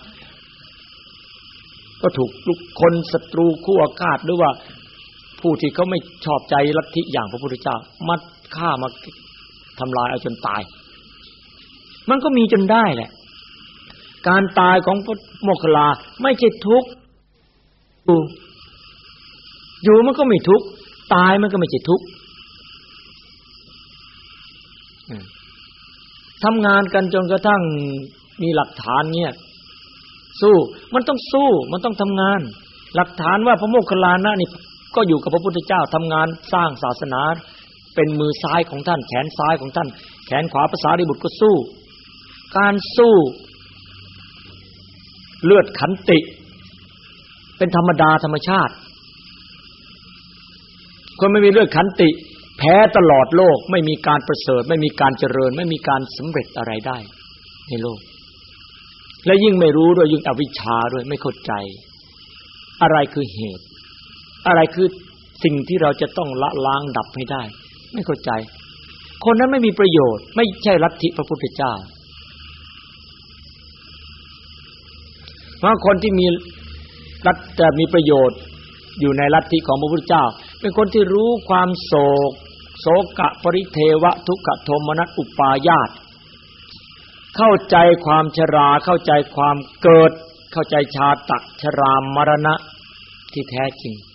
ก็ถูกลูกคนศัตรูคู่อาฆาตหรือว่าผู้ที่เขาไม่ชอบใจลัทธิอย่างพระพุทธเจ้ามาฆ่ามาทำลายเอาจนตายมันก็มีจนได้แหละการตายของพระโมคคัลลาไม่ใช่ทุกข์อยู่อยู่มันก็ไม่ทุกข์ตายมันก็ไม่ใช่ทุกข์ทำงานกันจนกระทั่งมีหลักฐานเนี่ยสู้มันต้องสู้มันต้องทำงานหลักฐานว่าพระโมคคัลลานะนี่ก็อยู่กับพระพุทธเจ้าทำงานสร้างศาสนาเป็นมือซ้ายของท่านแขนซ้ายของท่านแขนขวาพระสารีบุตรก็สู้การสู้เลือดขันติเป็นธรรมดาธรรมชาติคนไม่มีเลือดขันติแพ้ตลอดโลกไม่มีการประเสริฐไม่มีการเจริญไม่มีการสำเร็จอะไรได้ในโลกและยิ่งไม่รู้ด้วยยิ่งอวิชชาด้วยไม่เข้าใจอะไรคือเหตุอะไรคือสิ่งที่เราจะต้องละล้างดับให้ได้ไม่เข้าใจคนนั้นไม่มีประโยชน์ไม่ใช่ลัทธิพระพุทธเจ้าบางคนที่มีลัทธิแต่มีประโยชน์อยู่ในลัทธิของพระพุทธเจ้าเป็นคนที่รู้ความโศกโศกะปริเทวะทุกขโทมนัสอุปาญาตเข้าใจความชราเข้าใจความเกิดเข้าใจชาตะชรามรณะที่แท้จริง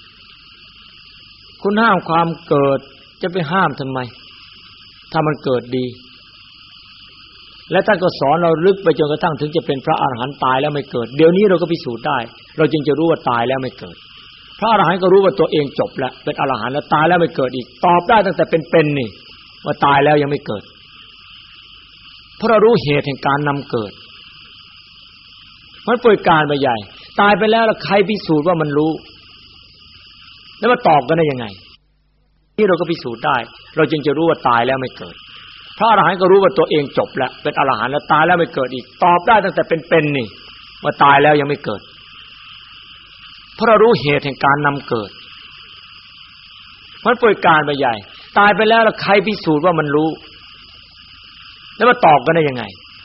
คุณห้ามความเกิดจะไปห้ามทำไมถ้ามันเกิดดีและท่านก็สอนเราลึกไปจนกระทั่งถึงจะเป็นพระอรหันต์ตายแล้วไม่เกิดเดี๋ยวนี้เราก็พิสูจน์ได้เราจึงจะรู้ว่าตายแล้วไม่เกิดพระอรหันต์ก็รู้ว่าตัวเองจบแล้วเป็นอรหันต์แล้วตายแล้วไม่เกิดอีกตอบได้ตั้งแต่เป็นๆนี่ว่าตายแล้วยังไม่เกิดเพราะเรารู้เหตุแห่งการนำเกิดมันเปิดการไปใหญ่ตายไปแล้วแล้วใครพิสูจน์ว่ามันรู้แล้วมาตอบกันได้ยังไงที่เราก็พิสูจน์ได้เราจึงจะรู้ว่าตายแล้วไม่เกิดพระอรหันต์ก็รู้ว่าตัวเองจบแล้วเป็นอรหันต์แล้วตายแล้วไม่เกิดอีกตอบได้ตั้งแต่เป็นๆนี่ว่าตายแล้วยังไม่เกิดเพราะเรารู้เหตุแห่งการนำเกิดมันเปิดการไปใหญ่ตายไปแล้วแล้วใครพิสูจน์ว่ามันรู้แล้วมาตอบกันได้ยังไง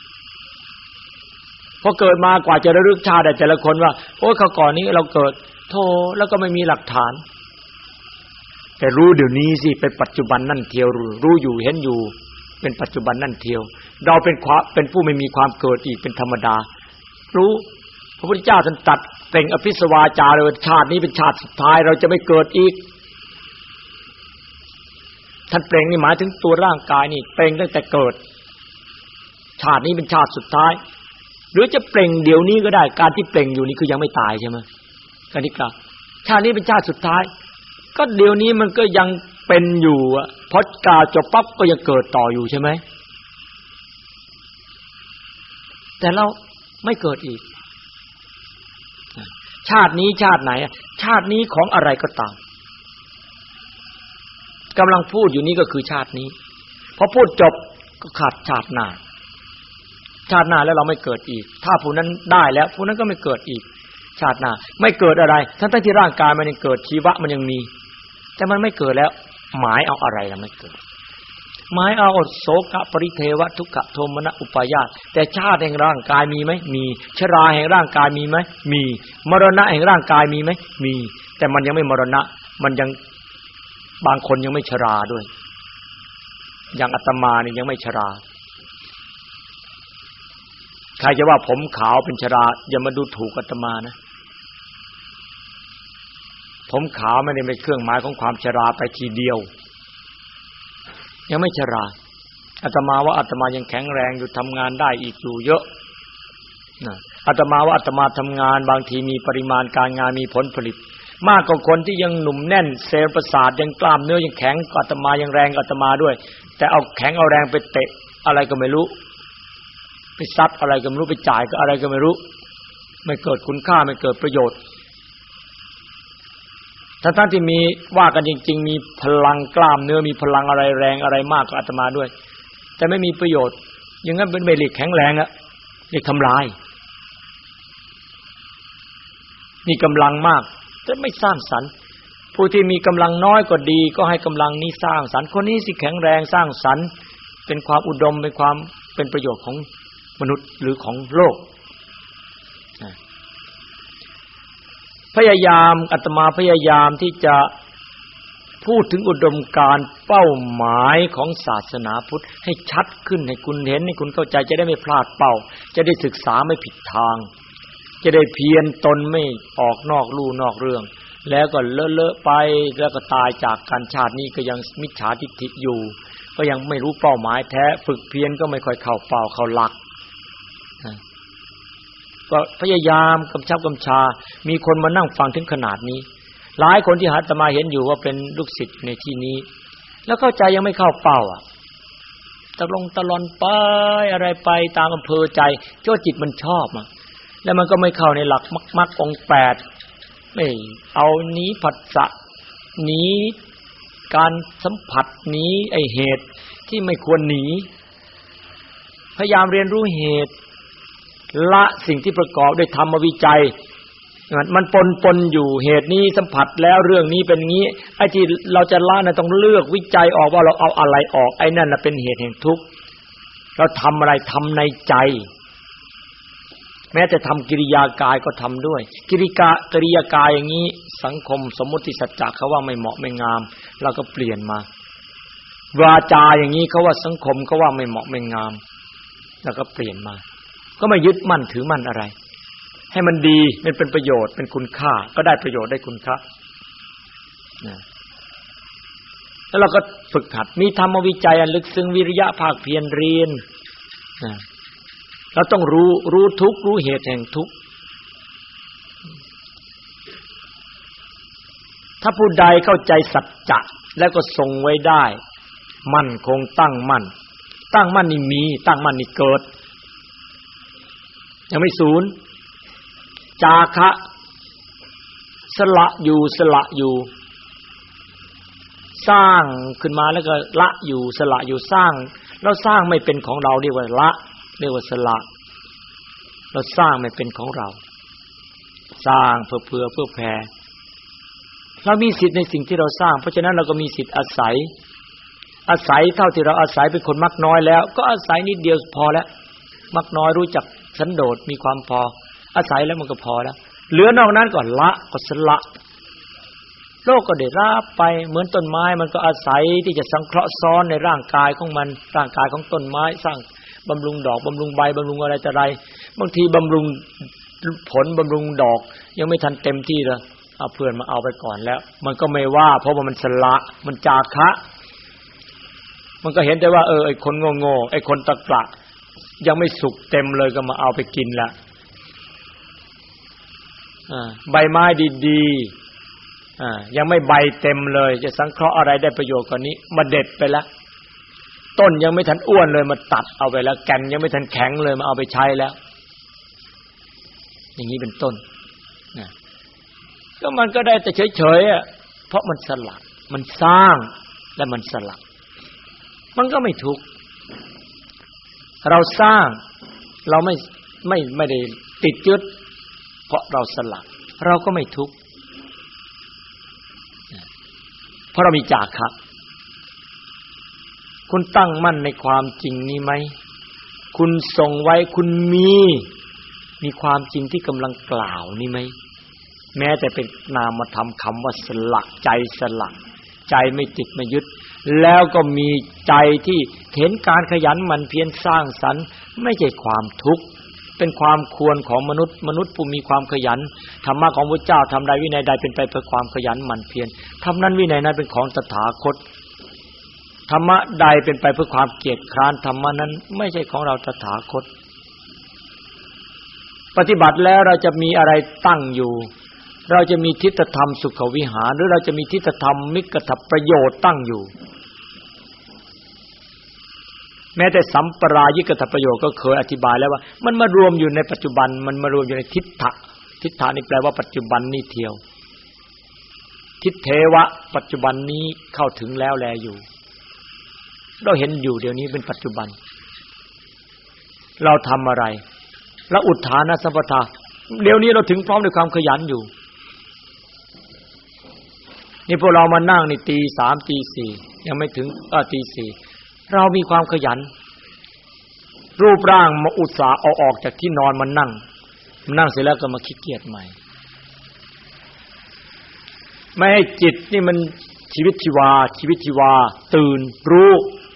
พอเกิดมากว่าจะระลึกชาติได้แต่ละคนว่าโอ้ยเขาก่อนนี้เราเกิดโธ่แล้วก็ไม่มีหลักฐานแต่รู้เดี๋ยวนี้สิเป็นปัจจุบันนั่นเทียวรู้อยู่เห็นอยู่เป็นปัจจุบันนั่นเทียวเราเป็นความเป็นผู้ไม่มีความเกิดอีกเป็นธรรมดารู้พระพุทธเจ้าท่านตรัสเป็นอภิสวาจาเลยชาตินี้เป็นชาติสุดท้ายเราจะไม่เกิดอีกท่านเปล่งนี่หมายถึงตัวร่างกายนี่เปล่งตั้งแต่เกิดชาตินี้เป็นชาติสุดท้ายหรือจะเปล่งเดี๋ยวนี้ก็ได้การที่เปล่งอยู่นี่คือยังไม่ตายใช่ไหมการที่กล่าวชาตินี้เป็นชาติสุดท้ายก็เดี๋ยวนี้มันก็ยังเป็นอยู่อ่ะพอกล่าวจบปั๊บก็ยังเกิดต่ออยู่ใช่ไหมแต่เราไม่เกิดอีกชาตินี้ชาติไหนชาตินี้ของอะไรก็ตามกำลังพูดอยู่นี้ก็คือชาตินี้พอพูดจบก็ขาดชาติหน้าชาติหน้าแล้วเราไม่เกิดอีกถ้าผู้นั้นได้แล้วผู้นั้นก็ไม่เกิดอีกชาติหน้าไม่เกิดอะไรทั้งๆที่ร่างกายมันยังเกิดชีวะมันยังมีแต่มันไม่เกิดแล้วหมายเอาอะไรล่ะไม่เกิดหมายเอาโสกะปริเทวะทุกขโทมนัสอุปาญาตแต่ชาติแห่งร่างกายมีไหมมีชราแห่งร่างกายมีไหมมีมรณะแห่งร่างกายมีไหมมีแต่มันยังไม่มรณะมันยังบางคนยังไม่ชราด้วยอย่างอาตมานี่ยังไม่ชราใครจะว่าผมขาวเป็นชราอย่ามาดูถูกอาตมานะผมขาวไม่ได้เป็นเครื่องหมายของความชราไปทีเดียวยังไม่ชราอาตมาว่าอาตมายังแข็งแรงอยู่ทำงานได้อีกอยู่เยอะนะอาตมาว่าอาตมาทำงานบางทีมีปริมาณการงานมีผลผลิตมากกว่าคนที่ยังหนุ่มแน่นเซลล์ประสาทยังกล้ามเนื้อยังแข็งกว่าอาตมายังแรงกว่าอาตมาด้วยแต่เอาแข็งเอาแรงไปเตะอะไรก็ไม่รู้ไปซัดอะไรก็ไม่รู้ไปจ่ายก็อะไรก็ไม่รู้ไม่เกิดคุณค่าไม่เกิดประโยชน์ถ้าท่านที่มีว่ากันจริงๆมีพลังกล้ามเนื้อมีพลังอะไรแรงอะไรมากกว่าอาตมาด้วยแต่ไม่มีประโยชน์อย่างนั้นเป็นไม่เรียกแข็งแรงอะเรียกทำลายมีกำลังมากแต่ไม่สร้างสรรค์ผู้ที่มีกำลังน้อยก็ดีก็ให้กำลังนี้สร้างสรรค์คนนี้สิแข็งแรงสร้างสรรค์เป็นความอุดมเป็นความเป็นประโยชน์ของมนุษย์หรือของโลกพยายามอาตมาพยายามที่จะพูดถึงอุดมการณ์เป้าหมายของศาสนาพุทธให้ชัดขึ้นให้คุณเห็นให้คุณเข้าใจจะได้ไม่พลาดเป้าจะได้ศึกษาไม่ผิดทางจะได้เพียรตนไม่ออกนอกลู่นอกเรื่องแล้วก็เลอะๆไปแล้วก็ตายจากกันชาตินี้ก็ยังมิจฉาทิฏฐิอยู่ก็ยังไม่รู้เป้าหมายแท้ฝึกเพียรก็ไม่ค่อยเข้าเป้าเข้าหลักก็พยายามกำชับกำชามีคนมานั่งฟังถึงขนาดนี้หลายคนที่อาตมาเห็นอยู่ว่าเป็นลูกศิษย์ในที่นี้แล้วเข้าใจยังไม่เข้าเป้าอ่ะตะลงตะลอนไปอะไรไปตามอำเภอใจเจ้าจิตมันชอบอ่ะแล้วมันก็ไม่เข้าในหลักมรรคองค์แปดไม่เอานี้ผัสสะหนีการสัมผัสหนีไอ้เหตุที่ไม่ควรหนีพยายามเรียนรู้เหตุละสิ่งที่ประกอบด้วยธรรมวิจัยมันปนปนอยู่เหตุนี้สัมผัสแล้วเรื่องนี้เป็นงี้ไอ้ที่เราจะละน่ะต้องเลือกวิจัยออกว่าเราเอาอะไรออกไอ้นั่นน่ะเป็นเหตุแห่งทุกข์เราทำอะไรทำในใจแม้แต่ทำกิริยากายก็ทำด้วยกิริกะกิริยากายอย่างนี้สังคมสมมุติสัจจะเขาว่าไม่เหมาะไม่งามเราก็เปลี่ยนมาวาจาอย่างนี้เขาว่าสังคมเขาว่าไม่เหมาะไม่งามแล้วก็เปลี่ยนมาก็ไม่ยึดมั่นถือมั่นอะไรให้มันดีมันเป็นประโยชน์เป็นคุณค่าก็ได้ประโยชน์ได้คุณค่าแล้วเราก็ฝึกหัดมีธรรมวิจัยอันลึกซึ้งวิริยะภาคเพียรเรียนเราต้องรู้รู้ทุกข์รู้เหตุแห่งทุกข์ถ้าผู้ใดเข้าใจสัจจะแล้วก็ทรงไว้ได้มั่นคงตั้งมั่นตั้งมั่นนี่มีตั้งมั่นนี่เกิดยังไม่สูญจาคะสละอยู่สละอยู่สร้างขึ้นมาแล้วก็ละอยู่สละอยู่สร้างแล้วสร้างไม่เป็นของเราเรียกว่าละเรียกว่าสละเราสร้างไม่เป็นของเราสร้างเพื่อเพื่อเพื่อแผ่เรามีสิทธิ์ในสิ่งที่เราสร้างเพราะฉะนั้นเราก็มีสิทธิ์อาศัยอาศัยเท่าที่เราอาศัยเป็นคนมักน้อยแล้วก็อาศัยนิดเดียวพอแล้วมักน้อยรู้จักสันโดษมีความพออาศัยแล้วมันก็พอแล้วเหลือนอกนั้นก็ละก็สละโลกก็ได้รับไปเหมือนต้นไม้มันก็อาศัยที่จะสังเคราะห์ซ้อนในร่างกายของมันร่างกายของต้นไม้สร้างบำรุงดอกบำรุงใบบำรุงอะไรต่ออะไรบางทีบำรุงผลบำรุงดอกยังไม่ทันเต็มที่เลยเอาเพื่อนมาเอาไปก่อนแล้วมันก็ไม่ว่าเพราะว่ามันสละมันจาคะมันก็เห็นแต่ว่าเออไอ้คนโง่ๆไอ้คนตะกละยังไม่สุกเต็มเลยก็มาเอาไปกินละอ่าใบไม้ดีๆอ่ายังไม่ใบเต็มเลยจะสังเคราะห์อะไรได้ประโยชน์กว่านี้มาเด็ดไปแล้วต้นยังไม่ทันอ้วนเลยมาตัดเอาไปแล้วแก่นยังไม่ทันแข็งเลยมาเอาไปใช้แล้วอย่างนี้เป็นต้นนะก็มันก็ได้แต่เฉยๆอ่ะเพราะมันสละมันสร้างและมันสละมันก็ไม่ทุกข์เราสร้างเราไม่ไม่ไม่ได้ติดยึดเพราะเราสละเราก็ไม่ทุกข์เพราะเรามีจาคะคุณตั้งมั่นในความจริงนี้ไหมคุณทรงไว้คุณมีมีความจริงที่กำลังกล่าวนี่ไหมแม้แต่เป็นนามธรรมคำว่าสละใจสละใจไม่ติดไม่ยึดแล้วก็มีใจที่เห็นการขยันหมั่นเพียรสร้างสรรค์ไม่ใช่ความทุกข์เป็นความควรของมนุษย์มนุษย์ผู้มีความขยันธรรมะของพระเจ้าทำใดวินัยใดเป็นไปเพื่อความขยันหมั่นเพียรทำนั้นวินัยนั้นเป็นของตถาคตธรรมะใดเป็นไปเพื่อความเกียจคร้านธรรมะนั้นไม่ใช่ของเราตถาคตปฏิบัติแล้วเราจะมีอะไรตั้งอยู่เราจะมีทิฏฐธรรมสุขวิหารหรือเราจะมีทิฏฐธรรมมิกตัประโยชน์ตั้งอยู่แม้แต่สัมปรายิกตประโยชน์ก็เคยอธิบายแล้วว่ามันมารวมอยู่ในปัจจุบันมันมารวมอยู่ในทิฏฐะทิฏฐะนี่แปลว่าปัจจุบันนี้เทียวทิฏเทวะปัจจุบันนี้เข้าถึงแล้วแลอยู่เราเห็นอยู่เดี๋ยวนี้เป็นปัจจุบันเราทำอะไรเราอุทธานสัมปทาเดี๋ยวนี้เราถึงพร้อมด้วยความขยันอยู่นี่พวกเรามานั่งนี่ตีสามตีสี่ยังไม่ถึงเออตีสี่เรามีความขยันรูปร่างมาอุตส่าห์เอาออกจากที่นอนมานั่งนั่งเสร็จแล้วก็มาขี้เกียจใหม่ไม่ให้จิตนี่มันชีวิตชีวาชีวิตชีวาตื่นรู้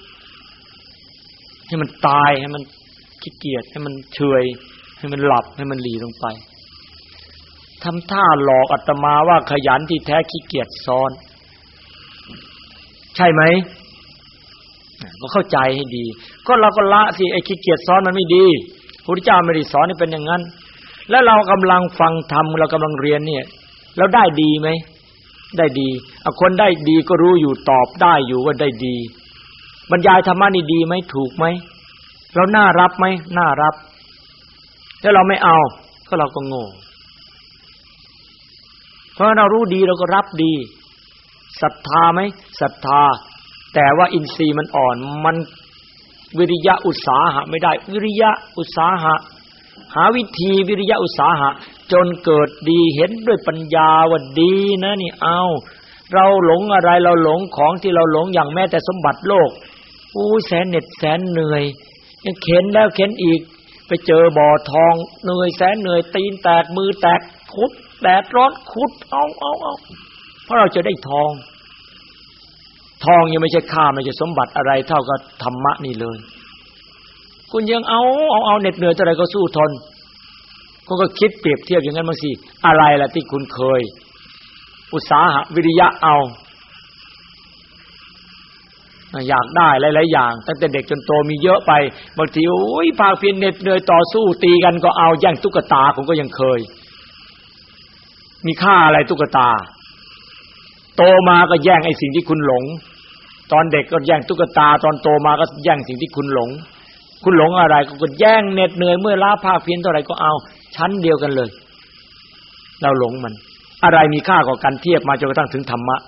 ให้มันตายให้มันขี้เกียจให้มันเฉยให้มันหลับให้มันหลีลงไปทำท่าหลอกอาตมาว่าขยันที่แท้ขี้เกียจซ้อนใช่ไหมก็เข้าใจให้ดีก็เราก็ละสิไอ้ขี้เกียจซ้อนมันไม่ดีพระพุทธเจ้าไม่ได้สอนให้เป็นอย่างนั้นแล้วเรากำลังฟังธรรมเรากำลังเรียนเนี่ยเราได้ดีไหมได้ดีเอาคนได้ดีก็รู้อยู่ตอบได้อยู่ว่าได้ดีบรรยายธรรมะนี่ดีไหมถูกไหมเราน่ารับไหมน่ารับถ้าเราไม่เอาก็เราก็โง่เพราะเรารู้ดีเราก็รับดีศรัทธาไหมศรัทธาแต่ว่าอินทรีย์มันอ่อนมันวิริยะอุตสาหะไม่ได้วิริยะอุตสาหะหาวิธีวิริยะอุตสาหะจนเกิดดีเห็นด้วยปัญญาว่าดีนะนี่เอาเราหลงอะไรเราหลงของที่เราหลงอย่างแม้แต่สมบัติโลกอู้แสนเหน็ดแสนเหนื่อยยังเข็นแล้วเข็นอีกไปเจอบ่อทองเหนื่อยแสนเหนื่อยตีนแตกมือแตกขุดแดดร้อนขุดเอาเอาเอาเพราะเราจะได้ทองทองยังไม่ใช่ค่าไม่ใช่สมบัติอะไรเท่ากับธรรมะนี่เลยคุณยังเอาเอาเอาเหน็ดเหนื่อยเท่าไรก็สู้ทนคุณก็คิดเปรียบเทียบอย่างนั้นบางสิอะไรล่ะที่คุณเคยอุตสาหะวิริยะเอาอยากได้หลายๆอย่างตั้งแต่เด็กจนโตมีเยอะไปบางทีโอ้ยภาคเพียรเหน็ดเหนื่อยต่อสู้ตีกันก็เอาแย่งตุ๊กตาผมก็ยังเคยมีค่าอะไรตุ๊กตาโตมาก็แย่งไอ้สิ่งที่คุณหลงตอนเด็กก็แย่งตุ๊กตาตอนโตมาก็แย่งสิ่งที่คุณหลงคุณหลงอะไรก็แย่งเหน็ดเหนื่อยเมื่อยล้าภาคเพียรเท่าไหร่ก็เอาชั้นเดียวกันเลยเราหลงมันอะไรมีค่ากว่ากันเทียบมาจนกระทั่งถึงธรรมะ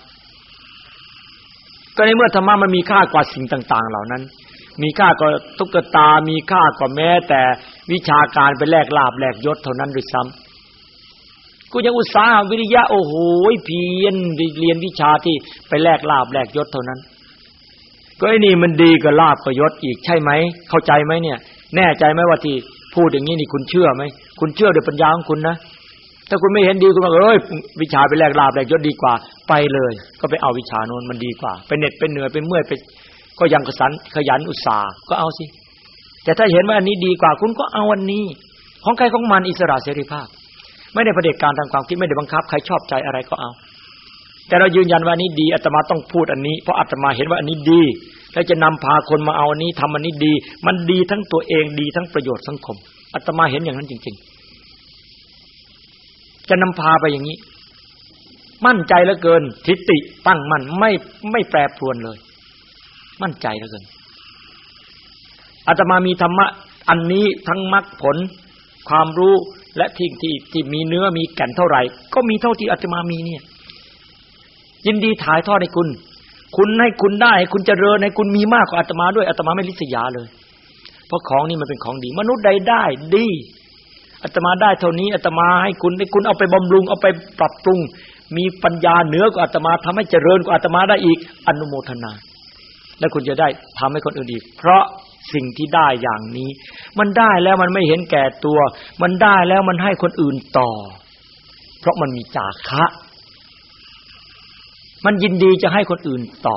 ก็ในเมื่อธรรมะมันมีค่ากว่าสิ่งต่างๆเหล่านั้นมีค่ากว่าตุ๊กตามีค่ากว่าแม้แต่วิชาการไปแลกลาภแลกยศเท่านั้นด้วยซ้ำกูยังอุตสาหะวิริยะโอ้โหเพียรเรียนวิชาที่ไปแลกลาภแลกยศเท่านั้นก็ไอ้นี่มันดีกว่าลาภกับยศอีกใช่ไหมเข้าใจไหมเนี่ยแน่ใจไหมว่าที่พูดอย่างนี้นี่คุณเชื่อไหมคุณเชื่อด้วยปัญญาของคุณนะถ้าคุณไม่เห็นดีคุณบอกเอ้ยวิชาไปแลกลาภแลกยศดีกว่าไปเลยก็ไปเอาวิชาโน้นมันดีกว่าไปเหน็ดไปเหนื่อยไปเมื่อยไปก็ยังขยันขยันอุตสาห์ก็เอาสิแต่ถ้าเห็นว่าอันนี้ดีกว่าคุณก็เอาอันนี้ของใครของมันอิสระเสรีภาพไม่ได้เผด็จการทางความคิดไม่ได้บังคับใครชอบใจอะไรก็เอาแต่เรายืนยันว่านี้ดีอาตมาต้องพูดอันนี้เพราะอาตมาเห็นว่าอันนี้ดีแล้วจะนำพาคนมาเอาอันนี้ทำอันนี้ดีมันดีทั้งตัวเองดีทั้งประโยชน์สังคมอาตมาเห็นอย่างนั้นจริงๆจะนำพาไปอย่างนี้มั่นใจเหลือเกินทิฏฐิตั้งมั่นไม่ไม่แปรปรวนเลยมั่นใจเหลือเกินอาตมามีธรรมะอันนี้ทั้งมรรคผลความรู้และที่ที่ที่มีเนื้อมีแก่นเท่าไหร่ก็มีเท่าที่อาตมามีเนี่ยยินดีถ่ายทอดให้คุณคุณให้คุณได้ให้คุณเจริญให้คุณมีมากกว่าอาตมาด้วยอาตมาไม่ริษยาเลยเพราะของนี่มันเป็นของดีมนุษย์ใดได้ดีอาตมาได้เท่านี้อาตมาให้คุณให้คุณเอาไปบำรุงเอาไปปรับปรุงมีปัญญาเหนือกว่าอาตมาทำให้เจริญกว่าอาตมาได้อีกอนุโมทนาแล้วคุณจะได้ทำให้คนอื่นอีกเพราะสิ่งที่ได้อย่างนี้มันได้แล้วมันไม่เห็นแก่ตัวมันได้แล้วมันให้คนอื่นต่อเพราะมันมีจาคะมันยินดีจะให้คนอื่นต่อ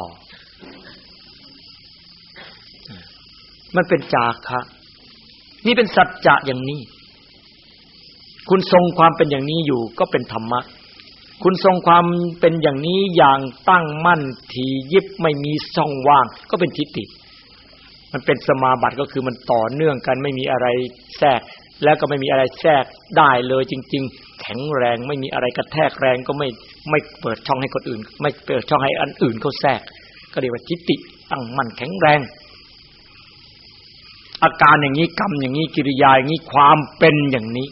มันเป็นจาคะนี่เป็นสัจจะอย่างนี้คุณทรงความเป็นอย่างนี้อยู่ก็เป็นธรรมะคุณทรงความเป็นอย่างนี้อย่างตั้งมั่นถี่ยิบไม่มีช่องว่างก็เป็นทิฏฐิมันเป็นสมาบัติก็คือมันต่อเนื่องกันไม่มีอะไรแทรกแล้วก็ไม่มีอะไรแทรกได้เลยจริงๆแข็งแรงไม่มีอะไรกระแทกแรงก็ไม่ไม่เปิดช่องให้คนอื่นไม่เปิดช่องให้อันอื่นเขาแทรกก็เรียกว่าทิฏฐิตั้งมั่นแข็งแรงอาการอย่างนี้กรรมอย่างนี้กิริยาอย่างนี้ความเป็นอย่างนี้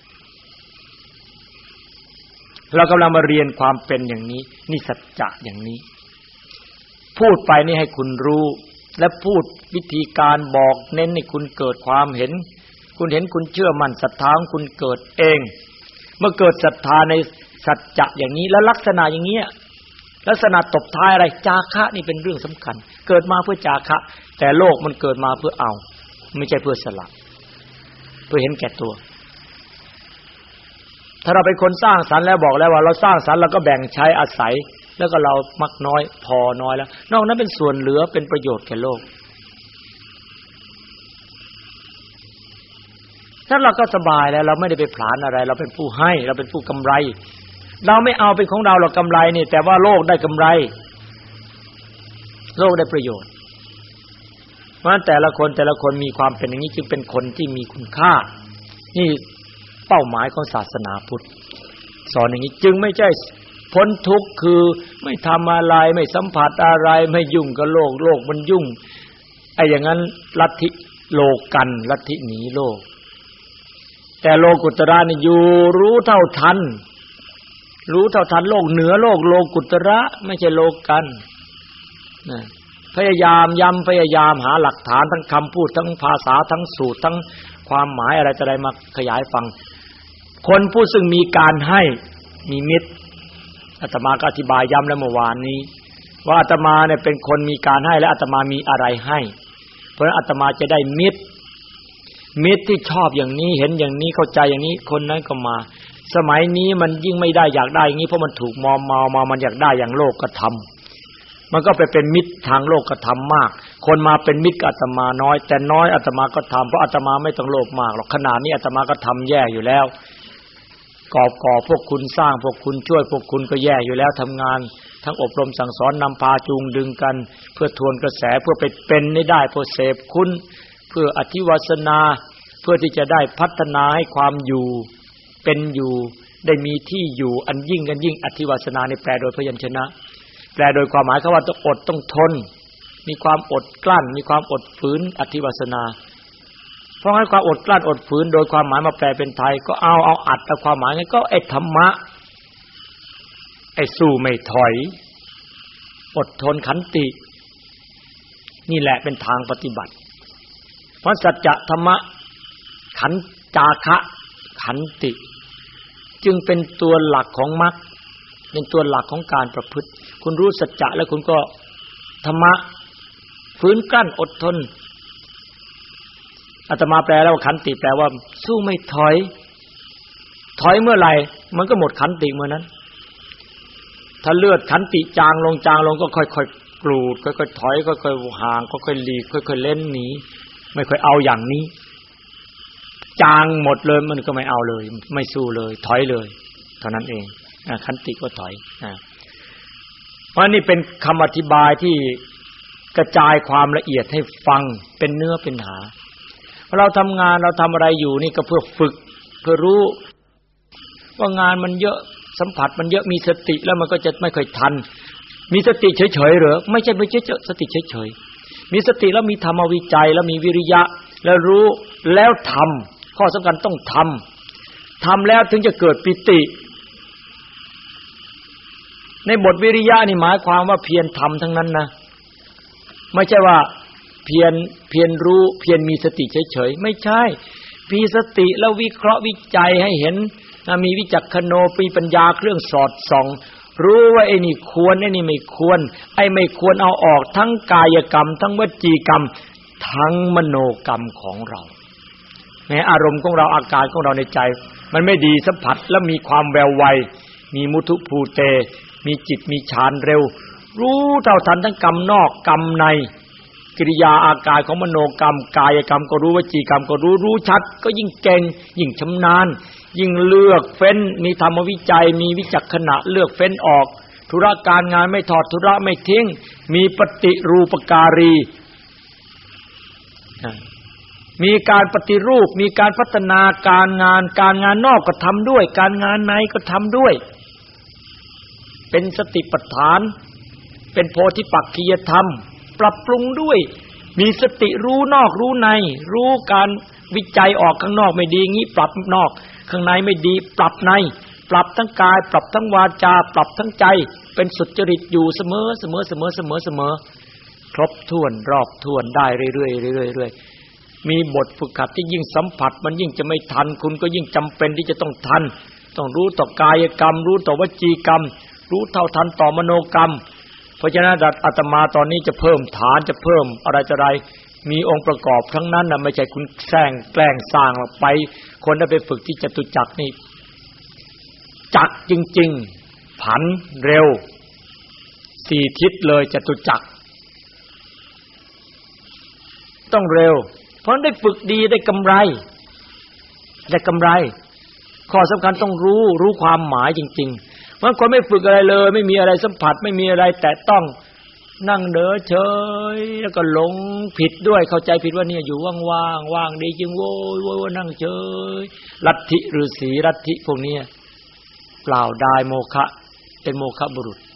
เรากำลังมาเรียนความเป็นอย่างนี้นี่สัจจะอย่างนี้พูดไปนี่ให้คุณรู้และพูดวิธีการบอกเน้นให้คุณเกิดความเห็นคุณเห็นคุณเชื่อมั่นศรัทธาของคุณเกิดเองเมื่อเกิดศรัทธาในสัจจะอย่างนี้แล้วลักษณะอย่างนี้ลักษณะตบท้ายอะไรจาคะนี่เป็นเรื่องสำคัญเกิดมาเพื่อจาคะแต่โลกมันเกิดมาเพื่อเอาไม่ใช่เพื่อสละเพื่อเห็นแก่ตัวถ้าเราเป็นคนสร้างสรรค์แล้วบอกแล้วว่าเราสร้างสรรค์เราก็แบ่งใช้อาศัยแล้วก็เรามักน้อยพอน้อยแล้วนอกนั้นเป็นส่วนเหลือเป็นประโยชน์แก่โลกถ้าเราก็สบายแล้วเราไม่ได้ไปผลาญอะไรเราเป็นผู้ให้เราเป็นผู้กำไรเราไม่เอาเป็นของเราเรากำไรนี่แต่ว่าโลกได้กำไรโลกได้ประโยชน์เพราะฉะนั้นแต่ละคนแต่ละคนมีความเป็นอย่างนี้จึงเป็นคนที่มีคุณค่านี่เป้าหมายของศาสนาพุทธสอนอย่างนี้จึงไม่ใช่พ้นทุกข์คือไม่ทำอะไรไม่สัมผัสอะไรไม่ยุ่งกับโลกโลกมันยุ่งไอ้อย่างนั้นลัทธิโลกันลัทธิหนีโลกแต่โลกุตระนี่อยู่รู้เท่าทันรู้เท่าทันโลกเหนือโลกโลกุตระไม่ใช่โลกันนะพยายามย้ำพยายามหาหลักฐานทั้งคำพูดทั้งภาษาทั้งสูตรทั้งความหมายอะไรจะได้มาขยายฟังคนผู้ซึ่งมีการให้มีมิตรอาตมาก็อธิบายย้ำแล้วเมื่อวานนี้ว่าอาตมาเนี่ยเป็นคนมีการให้และอาตมามีอะไรให้เพราะฉะนั้นอาตมาจะได้มิตรมิตรที่ชอบอย่างนี้เห็นอย่างนี้เข้าใจอย่างนี้คนนั้นก็มาสมัยนี้มันยิ่งไม่ได้อยากได้อย่างนี้เพราะมันถูกมอมเมามามันอยากได้อย่างโลกกธรรมมันก็ไปเป็นมิตรทางโลกกธรรมมากคนมาเป็นมิตรกับอาตมาน้อยแต่น้อยอาตมาก็ทำเพราะอาตมาไม่ต้องโลภมากหรอกขนาดนี้อาตมาก็ทำแย่อยู่แล้วกอบก่อพวกคุณสร้างพวกคุณช่วยพวกคุณก็แย่อยู่แล้วทำงานทั้งอบรมสั่งสอนนำพาจูงดึงกันเพื่อทวนกระแสเพื่อไปเป็นให้ได้เพื่อเสพคุณเพื่ออธิวาสนาเพื่อที่จะได้พัฒนาให้ความอยู่เป็นอยู่ได้มีที่อยู่อันยิ่งกันยิ่งอธิวาสนาในแปลโดยพยัญชนะแปลโดยความหมายเขาว่าต้องอดต้องทนมีความอดกลั้นมีความอดฝืนอธิวาสนาเพราะงั้นความอดกลั้นอดฝืนโดยความหมายมาแปลเป็นไทยก็เอาเอาอัดเอาความหมายงั้นก็ไอ้ธรรมะไอ้สู้ไม่ถอยอดทนขันตินี่แหละเป็นทางปฏิบัติเพราะสัจจะธรรมะขันจาคะขันติจึงเป็นตัวหลักของมรรคเป็นตัวหลักของการประพฤติคุณรู้สัจจะแล้วคุณก็ธรรมะฝืนกลั้นอดทนอาตมาแปลแล้วขันติแปลว่าสู้ไม่ถอยถอยเมื่อไหร่มันก็หมดขันติเมื่อนั้นถ้าเลือดขันติจางลงจางลงก็ค่อยๆกรูดค่อยๆถอยค่อยๆห่างค่อยๆหลีกค่อยๆเล่นหนีไม่ค่อยเอาอย่างนี้จางหมดเลยมันก็ไม่เอาเลยไม่สู้เลยถอยเลยเท่านั้นเองขันติก็ถอยเพราะนี่เป็นคำอธิบายที่กระจายความละเอียดให้ฟังเป็นเนื้อเป็นหาเราทำงานเราทำอะไรอยู่นี่ก็เพื่อฝึกเพื่อรู้ว่างานมันเยอะสัมผัสมันเยอะมีสติแล้วมันก็จะไม่ค่อยทันมีสติเฉยๆเหรอไม่ใช่ไม่ใช่สติเฉยๆมีสติแล้วมีธรรมวิจัยแล้วมีวิริยะแล้วรู้แล้วทำข้อสำคัญต้องทำทำแล้วถึงจะเกิดปิติในบทวิริยะนี่หมายความว่าเพียรทำทั้งนั้นนะไม่ใช่ว่าเพียรเพียรรู้เพียรมีสติเฉยๆไม่ใช่มีสติแล้ววิเคราะห์วิจัยให้เห็นมีวิจักขโนปีปัญญาเครื่องสอดส่องรู้ว่าไอ้นี่ควรไอ้นี่ไม่ควรไอ้ไม่ควรเอาออกทั้งกายกรรมทั้งวจีกรรมทั้งมโนกรรมของเราแม้อารมณ์ของเราอาการของเราในใจมันไม่ดีสัมผัสแล้วมีความแววไวมีมุทุภูเตมีจิตมีฌานเร็วรู้เท่าทันทั้งกรรมนอกกรรมในกิริยาอาการของมโนกรรมกายกรรมก็รู้วจีกรรมก็รู้รู้ชัดก็ยิ่งเก่งยิ่งชำนาญยิ่งเลือกเฟ้นมีธรรมวิจัยมีวิจักขณะเลือกเฟ้นออกธุระการงานไม่ทอดธุระไม่ทิ้งมีปฏิรูปการีมีการปฏิรูปมีการพัฒนาการงานการงานนอกก็ทำด้วยการงานในก็ทำด้วยเป็นสติปัฏฐานเป็นโพธิปักขิยธรรมปรับปรุงด้วยมีสติรู้นอกรู้ในรู้การวิจัยออกข้างนอกไม่ดีงี้ปรับนอกข้างในไม่ดีปรับในปรับทั้งกายปรับทั้งวาจาปรับทั้งใจเป็นสุจริตอยู่เสมอเสมอเสมอเสมอเสมอครบถ้วนรอบถ้วนได้เรื่อยๆเรื่อยๆเรื่อยๆมีบทฝึกหัดที่ยิ่งสัมผัสมันยิ่งจะไม่ทันคุณก็ยิ่งจำเป็นที่จะต้องทันต้องรู้ต่อกายกรรมรู้ต่อวจีกรรมรู้เท่าทันต่อมโนกรรมเพราะฉะนั้นอาตมาตอนนี้จะเพิ่มฐานจะเพิ่มอะไรจะไรมีองค์ประกอบทั้งนั้นน่ะไม่ใช่คุณแกล้งแกล้งสร้างไปคนได้ไปฝึกที่จตุจักรนี่จักจริงๆผันเร็วสี่ทิศเลยจตุจักรต้องเร็วเพราะได้ฝึกดีได้กำไรได้กำไรข้อสำคัญต้องรู้รู้ความหมายจริงๆบางคนไม่ฝึกอะไรเลยไม่มีอะไรสัมผัสไม่มีอะไรแต่ต้องนั่งเด้อเฉยแล้วก็หลงผิดด้วยเข้าใจผิดว่าเนี่ยอยู่ว่างๆว่างดีจริงโว้ยโว้ยนั่งเฉยลัทธิฤาษีลัทธิพวกนี้เปล่าได้โมฆะเป็นโมฆะบุรุษ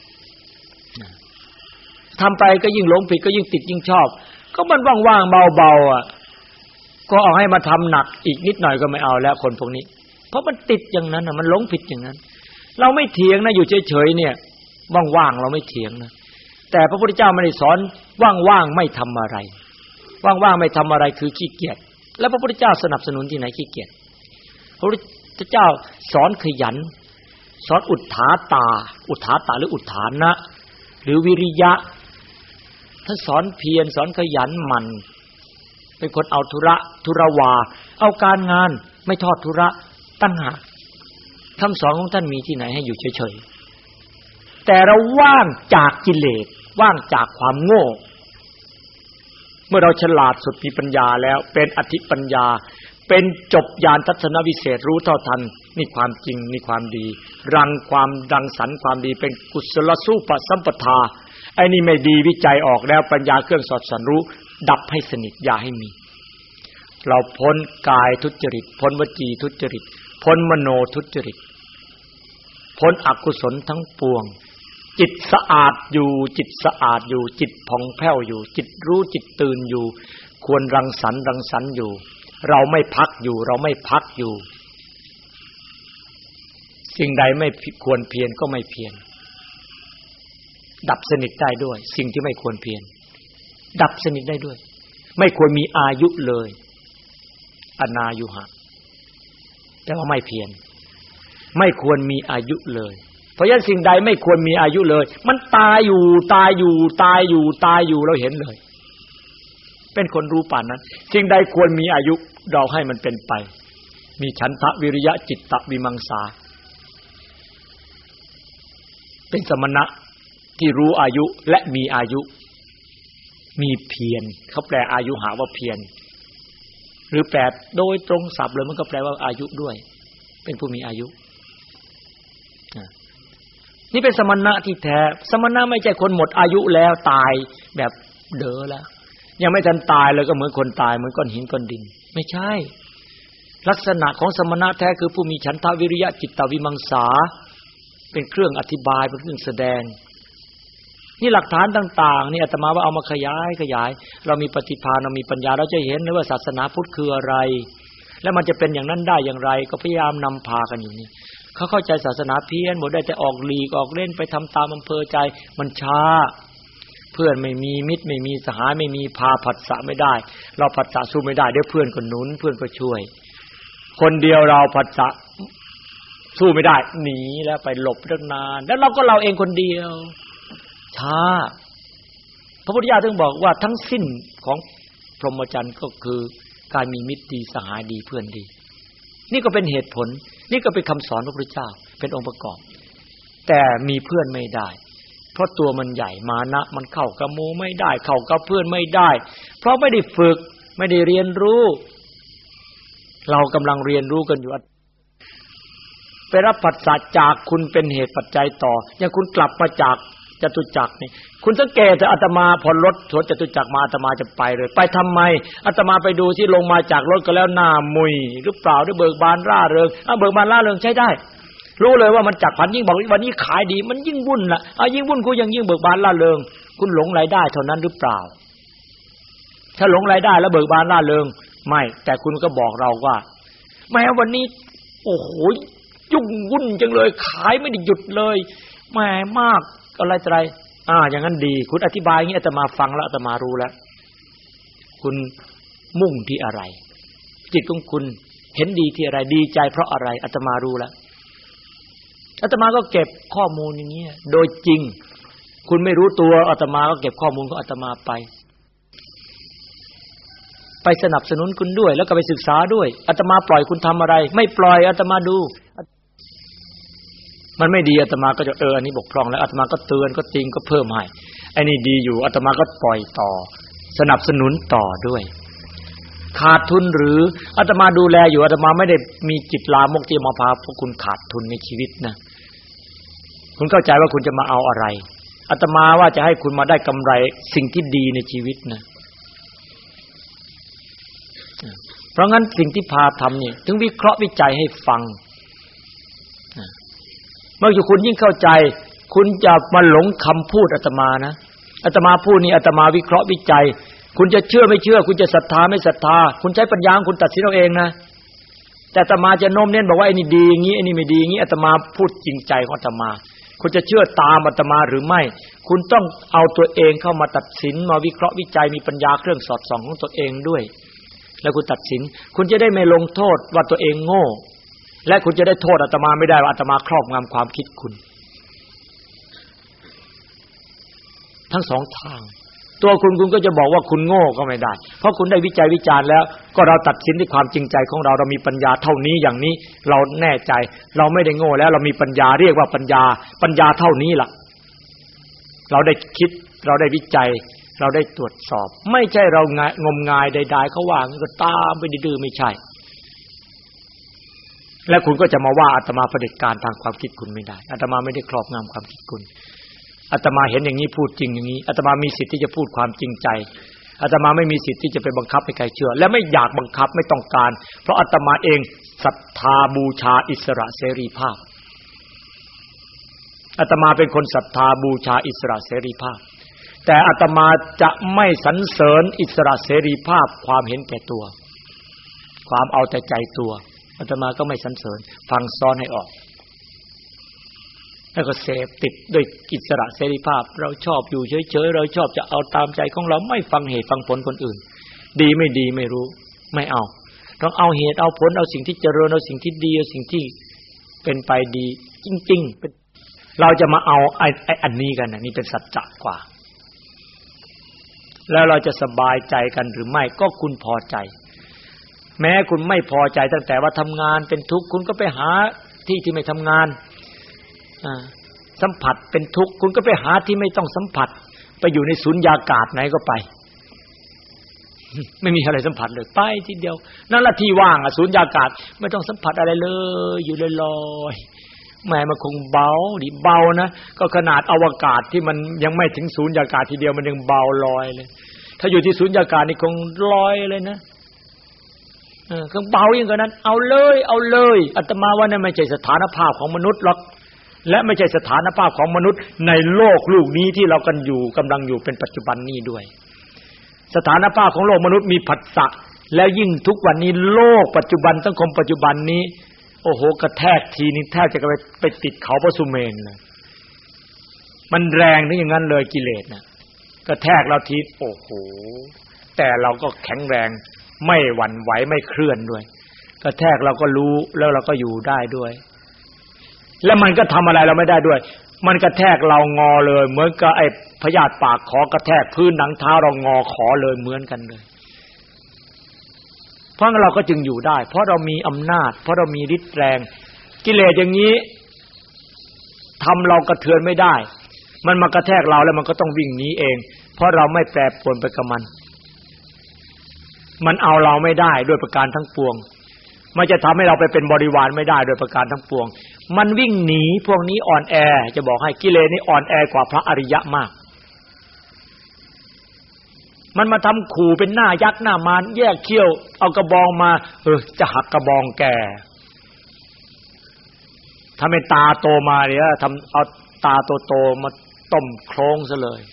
ทำไปก็ยิ่งหลงผิดก็ยิ่งติดยิ่งชอบก็มันว่างๆเบาๆอ่ะก็เอาให้มาทำหนักอีกนิดหน่อยก็ไม่เอาแล้วคนพวกนี้เพราะมันติดอย่างนั้นน่ะมันหลงผิดอย่างนั้นเราไม่เถียงนะอยู่เฉยๆเนี่ยว่างๆเราไม่เถียงนะแต่พระพุทธเจ้าไม่ได้สอนว่างๆไม่ทำอะไรว่างๆไม่ทำอะไรคือขี้เกียจแล้วพระพุทธเจ้าสนับสนุนที่ไหนขี้เกียจพระพุทธเจ้าสอนขยันสอนอุทธาตาอุทธาตาหรืออุทธานะหรือวิริยะท่านสอนเพียรสอนขยันหมั่นเป็นคนเอาธุระธุรวาเอาการงานไม่ทอดธุระตั้งหากคำสอนของท่านมีที่ไหนให้อยู่เฉยๆแต่เราว่างจากกิเลสว่างจากความโง่เมื่อเราฉลาดสุดมีปัญญาแล้วเป็นอธิปัญญาเป็นจบญาณทัศนวิเศษรู้เท่าทันนี่ความจริงนี่ความดีรังความรังสรรค์ความดีเป็นกุศลสูปสัมปทาไอ้นี่ไม่ดีวิจัยออกแล้วปัญญาเครื่องสอดส่องรู้ดับให้สนิทอย่าให้มีเราพ้นกายทุจริตพ้นวจีทุจริตพ้นมโนทุจริตพ้นอกุศลทั้งปวงจิตสะอาดอยู่จิตสะอาดอยู่จิตผ่องแผ้วอยู่จิตรู้จิตตื่นอยู่ควรรังสรรค์รังสรรค์อยู่เราไม่พักอยู่เราไม่พักอยู่สิ่งใดไม่ควรเพียรก็ไม่เพียรดับสนิทได้ด้วยสิ่งที่ไม่ควรเพียรดับสนิทได้ด้วยไม่ควรมีอายุเลยอนายุหะแต่ว่าไม่เพียรไม่ควรมีอายุเลยเพราะฉะนั้นสิ่งใดไม่ควรมีอายุเลยมันตายอยู่ตายอยู่ตายอยู่ตายอยู่เราเห็นเลยเป็นคนรู้ป่านนั้นสิ่งใดควรมีอายุเราให้มันเป็นไปมีฉันทะวิริยะจิตตะวิมังสาเป็นสมณะที่รู้อายุและมีอายุมีเพียรเขาแปลอายุหาว่าเพียรหรือแปลโดยตรงศัพท์เลยมันก็แปลว่าอายุด้วยเป็นผู้มีอายุนี่เป็นสมณะที่แท้สมณะไม่ใช่คนหมดอายุแล้วตายแบบเด้อแล้วยังไม่ทันตายเลยก็เหมือนคนตายเหมือนก้อนหินก้อนดินไม่ใช่ลักษณะของสมณะแท้คือผู้มีฉันทะวิริยะจิตตวิมังสาเป็นเครื่องอธิบายเป็นเครื่องแสดงนี่หลักฐานต่างๆนี่อาตมาว่าเอามาขยายขยายเรามีปฏิภาณเรามีปัญญาเราจะเห็นเลยว่าศาสนาพุทธคืออะไรและมันจะเป็นอย่างนั้นได้อย่างไรก็พยายามนำพากันอยู่นี่เขาเข้าใจศาสนาเพี้ยนหมดได้แต่ออกลีกออกเล่นไปทำตามอำเภอใจมันช้าเพื่อนไม่มีมิตรไม่มีสหายไม่มีพาผัสสะไม่ได้เราผัสสะสู้ไม่ได้เดี๋ยวเพื่อนก็หนุนเพื่อนก็ช่วยคนเดียวเราผัสสะสู้ไม่ได้หนีแล้วไปหลบตั้งนานแล้วเราก็เราเองคนเดียวช้าพระพุทธเจ้าถึงบอกว่าทั้งสิ้นของพรหมจรรย์ก็คือการมีมิตรดีสหายดีเพื่อนดีนี่ก็เป็นเหตุผลนี่ก็เป็นคำสอนพระพุทธเจ้าเป็นองค์ประกอบแต่มีเพื่อนไม่ได้เพราะตัวมันใหญ่มานะมันเข้ากับหมู่ไม่ได้เข้ากับเพื่อนไม่ได้เพราะไม่ได้ฝึกไม่ได้เรียนรู้เรากำลังเรียนรู้กันอยู่ไปรับผัสสะจากคุณเป็นเหตุปัจจัยต่ออย่างคุณกลับมาจากจตุจักรนี่คุณสังเกตแต่อาตมาพอรถสวนจตุจักรมาอาตมาจะไปเลยไปทำไมอาตมาไปดูที่ลงมาจากรถก็แล้วหน้ามุยหรือเปล่าได้เบิกบานร่าเริงอ่ะเบิกบานร่าเริงใช้ได้รู้เลยว่ามันจักพันยิ่งบอกวันนี้ขายดีมันยิ่งวุ่นล่ะอ่ะยิ่งวุ่นกูยังยิ่งเบิกบานร่าเริงคุณหลงรายได้เท่านั้นหรือเปล่าถ้าหลงรายได้แล้วเบิกบานร่าเริงไม่แต่คุณก็บอกเราว่าแม้วันนี้โอ้โหยุ่งวุ่นจังเลยขายไม่ได้หยุดเลยแหมมากอะไรอะไรอ่าอย่างนั้นดีคุณอธิบายอย่างนี้อาตมาฟังแล้วอาตมารู้แล้วคุณมุ่งที่อะไรจิตของคุณเห็นดีที่อะไรดีใจเพราะอะไรอาตมารู้แล้วอาตมาก็เก็บข้อมูลอย่างนี้โดยจริงคุณไม่รู้ตัวอาตมาก็เก็บข้อมูลของอาตมาไปไปสนับสนุนคุณด้วยแล้วก็ไปศึกษาด้วยอาตมาปล่อยคุณทำอะไรไม่ปล่อยอาตมาดูมันไม่ดีอาตมาก็จะเอออันนี้บกพร่องแล้วอาตมาก็เตือนก็ติงก็เพิ่มให้ไอ้นี่ดีอยู่อาตมาก็ปล่อยต่อสนับสนุนต่อด้วยขาดทุนหรืออาตมาดูแลอยู่อาตมาไม่ได้มีจิตลามกที่มาพาพวกคุณขาดทุนในชีวิตนะคุณเข้าใจว่าคุณจะมาเอาอะไรอาตมาว่าจะให้คุณมาได้กำไรสิ่งที่ดีในชีวิตนะเพราะงั้นสิ่งที่พาทำนี่ถึงวิเคราะห์วิจัยให้ฟังเมื่อคุณยิ่งเข้าใจคุณจะมาหลงคำพูดอาตมานะอาตมาพูดนี่อาตมาวิเคราะห์วิจัยคุณจะเชื่อไม่เชื่อคุณจะศรัทธาไม่ศรัทธาคุณใช้ปัญญาคุณตัดสินเอาเองนะแต่อาตมาจะโน้มเน้นบอกว่าไอ้นี่ดีอย่างนี้ไอ้นี่ไม่ดีอย่างนี้อาตมาพูดจริงใจของอาตมาคุณจะเชื่อตามอาตมาหรือไม่คุณต้องเอาตัวเองเข้ามาตัดสินมาวิเคราะห์วิจัยมีปัญญาเครื่องสอดส่องของตัวเองด้วยแล้วคุณตัดสินคุณจะได้ไม่ลงโทษว่าตัวเองโง่และคุณจะได้โทษอาตมาไม่ได้ว่าอาตมาครอบงำความคิดคุณทั้งสองทางตัวคุณคุณก็จะบอกว่าคุณโง่ก็ไม่ได้เพราะคุณได้วิจัยวิจารณ์แล้วก็เราตัดสินด้วยความจริงใจของเราเรามีปัญญาเท่านี้อย่างนี้เราแน่ใจเราไม่ได้โง่แล้วเรามีปัญญาเรียกว่าปัญญาปัญญาเท่านี้ล่ะเราได้คิดเราได้วิจัยเราได้ตรวจสอบไม่ใช่เรางมงายใดๆเขาว่างั้นก็ตามไปดื้อๆไม่ใช่และคุณก็จะมาว่าอาตมาเผด็จการทางความคิดคุณไม่ได้อาตมาไม่ได้ครอบงำความคิดคุณอาตมาเห็นอย่างนี้พูดจริงอย่างนี้อาตมามีสิทธิ์ที่จะพูดความจริงใจอาตมาไม่มีสิทธิ์ที่จะไปบังคับให้ใครเชื่อและไม่อยากบังคับไม่ต้องการเพราะอาตมาเองศรัทธาบูชาอิสระเสรีภาพอาตมาเป็นคนศรัทธาบูชาอิสระเสรีภาพแต่อาตมาจะไม่สรรเสริญอิสระเสรีภาพความเห็นแก่ตัวความเอาแต่ใจตัวอาตมาก็ไม่สรรเสริญฟังซ้อนให้ออกแล้วก็เสพติดด้วยอิสระเสรีภาพเราชอบอยู่เฉยๆเราชอบจะเอาตามใจของเราไม่ฟังเหตุฟังผลคนอื่นดีไม่ดีไม่รู้ไม่เอาต้องเอาเหตุเอาผลเอาสิ่งที่เจริญเอาสิ่งที่ดีเอาสิ่งที่เป็นไปดีจริงๆเราจะมาเอาไอ้ไอ้อันนี้กันนะนี่เป็นสัจจะกว่าแล้วเราจะสบายใจกันหรือไม่ก็คุณพอใจแม้คุณไม่พอใจตั้งแต่ว่าทำงานเป็นทุกข์คุณก็ไปหาที่ที่ไม่ทำงานสัมผัสเป็นทุกข์คุณก็ไปหาที่ไม่ต้องสัมผัสไปอยู่ในสุญญากาศไหนก็ไปไม่มีอะไรสัมผัสเลยไปทีเดียวนั่นละที่ว่างอ่ะสุญญากาศไม่ต้องสัมผัสอะไรเลยอยู่ลอยๆแม้มันคงเบาดิเบานะก็ขนาดอวกาศที่มันยังไม่ถึงสุญญากาศทีเดียวมันยังเบาลอยเลยถ้าอยู่ที่สุญญากาศนี่คงลอยเลยนะเออคงเบาอย่างกว่านั้นเอาเลยเอาเลยอาตมาว่านั่นไม่ใช่สถานภาพของมนุษย์หรอกและไม่ใช่สถานภาพของมนุษย์ในโลกลูกนี้ที่เรากันอยู่กำลังอยู่เป็นปัจจุบันนี้ด้วยสถานภาพของโลกมนุษย์มีผัสสะแล้วยิ่งทุกวันนี้โลกปัจจุบันสังคมปัจจุบันนี้โอ้โหกระแทกทีนึงแทบจะไปไปติดเขาพระสุเมรุเลยมันแรงถึงอย่างนั้นเลยกิเลสน่ะกระแทกเราทีโอ้โหแต่เราก็แข็งแรงไม่หวั่นไหวไม่เคลื่อนด้วยกระแทกเราก็รู้แล้วเราก็อยู่ได้ด้วยแล้วมันก็ทำอะไรเราไม่ได้ด้วยมันกระแทกเรางอเลยเหมือนกับไอ้พยาธิปากขอกระแทกพื้นหนังเท้าเรางอขอเลยเหมือนกันเลยเพราะงั้นเราก็จึงอยู่ได้เพราะเรามีอำนาจเพราะเรามีฤทธิ์แรงกิเลสอย่างนี้ทำเรากระเทือนไม่ได้มันมากระแทกเราแล้วมันก็ต้องวิ่งหนีเองเพราะเราไม่แปรปรวนไปกับมันมันเอาเราไม่ได้ด้วยประการทั้งปวงมันจะทำให้เราไปเป็นบริวารไม่ได้โดยประการทั้งปวงมันวิ่งหนีพวกนี้อ่อนแอจะบอกให้กิเลสนี่อ่อนแอกว่าพระอริยะมากมันมาทำขู่เป็นหน้ายักษ์หน้ามารแยกเขี้ยวเอากระบองมาเออจะหักกระบองแกทำเป็นตาโตมาเนี่ยทำเอาตาโตๆมาต้มโคลงซะเลย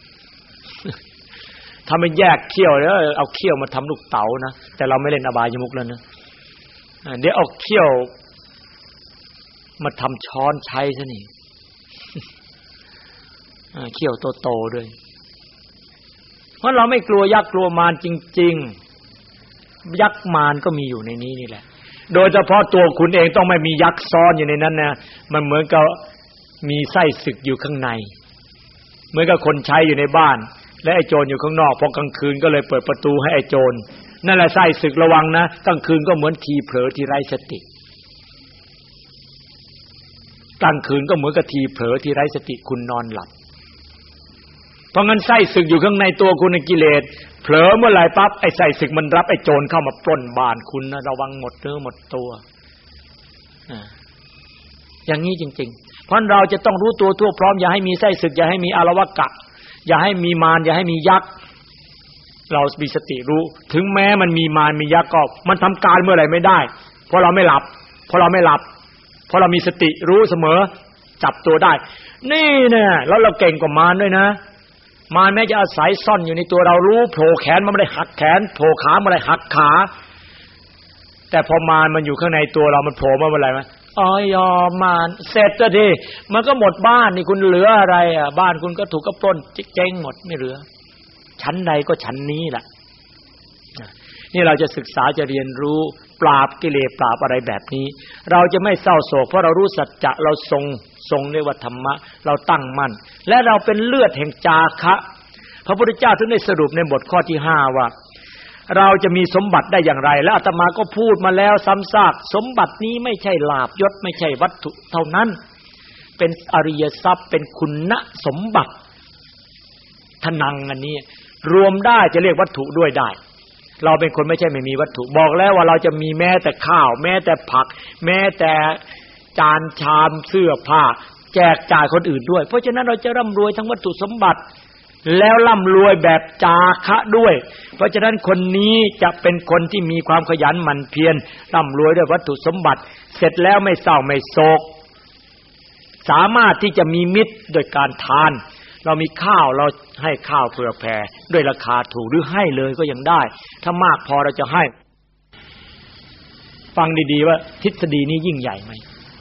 ทำเป็นแยกเขี้ยวแล้วเอาเขี้ยวมาทำลูกเต๋านะแต่เราไม่เล่นอบายมุขแล้วนะเดี๋ยวเอาเขี้ยวมาทำช้อนใช้ซะนี่เขี้ยวโตๆด้วยเพราะเราไม่กลัวยักษ์กลัวมารจริงๆยักษ์มารก็มีอยู่ในนี้นี่แหละโดยเฉพาะตัวคุณเองต้องไม่มียักษ์ซ่อนอยู่ในนั้นนะมันเหมือนกับมีไส้ศึกอยู่ข้างในเหมือนกับคนใช้อยู่ในบ้านและไอ้โจรอยู่ข้างนอกพอกลางคืนก็เลยเปิดประตูให้ไอ้โจรนั่นแหละไส้ศึกระวังนะกลางคืนก็เหมือนทีเผลอที่ไร้สติกลางคืนก็เหมือนกับทีเผลอที่ไร้สติคุณนอนหลับเพราะงั้นไส้ศึกอยู่ข้างในตัวคุณในกิเลสเผลอเมื่อไหร่ปั๊บไอ้ไส้ศึกมันรับไอ้โจรเข้ามาปล้นบ้านคุณนะระวังหมดเนื้อหมดตัวอ่าอย่างนี้จริงๆเพราะเราจะต้องรู้ตัวทั่วพร้อมอย่าให้มีไส้ศึกอย่าให้มีอารวกะอย่าให้มีมารอย่าให้มียักษ์เรามีสติรู้ถึงแม้มันมีมารมียักษ์ก็มันทำการเมื่อไหร่ไม่ได้เพราะเราไม่หลับเพราะเราไม่หลับเพราะเรามีสติรู้เสมอจับตัวได้นี่เนี่ยแล้วเราเก่งกว่ามารด้วยนะมารแม้จะอาศัยซ่อนอยู่ในตัวเรารู้โผล่แขนมันไม่ได้หักแขนโผล่ขาไม่ได้หักขาแต่พอมารมันอยู่ข้างในตัวเรามันโผล่มาเมื่อไหร่มั้ยอ๋อยอมมารเสร็จซะดิมันก็หมดบ้านนี่คุณเหลืออะไรอ่ะบ้านคุณก็ถูกกระปล้นเจ๊งหมดไม่เหลือชั้นใดก็ชั้นนี้แหละนี่เราจะศึกษาจะเรียนรู้ปราบกิเลสปราบอะไรแบบนี้เราจะไม่เศร้าโศกเพราะเรารู้สัจจะเราทรงทรงเรียกว่าธรรมะเราตั้งมั่นและเราเป็นเลือดแห่งจาคะพระพุทธเจ้าถึงได้สรุปในบทข้อที่ห้าว่าเราจะมีสมบัติได้อย่างไรและอาตมาก็พูดมาแล้วซ้ำซากสมบัตินี้ไม่ใช่ลาภยศไม่ใช่วัตถุเท่านั้นเป็นอริยทรัพย์เป็นคุณสมบัติทนังอันนี้รวมได้จะเรียกวัตถุด้วยได้เราเป็นคนไม่ใช่ไม่มีวัตถุบอกแล้วว่าเราจะมีแม้แต่ข้าวแม้แต่ผักแม้แต่จานชามเสื้อผ้าแจกจ่ายคนอื่นด้วยเพราะฉะนั้นเราจะร่ำรวยทั้งวัตถุสมบัติแล้วร่ำรวยแบบจาคะด้วยเพราะฉะนั้นคนนี้จะเป็นคนที่มีความขยันหมั่นเพียรร่ำรวยด้วยวัตถุสมบัติเสร็จแล้วไม่เศร้าไม่โศกสามารถที่จะมีมิตรโดยการทานเรามีข้าวเราให้ข้าวเผื่อแผ่ด้วยราคาถูกหรือให้เลยก็ยังได้ถ้ามากพอเราจะให้ฟังดีๆว่าทฤษฎีนี้ยิ่งใหญ่ไหม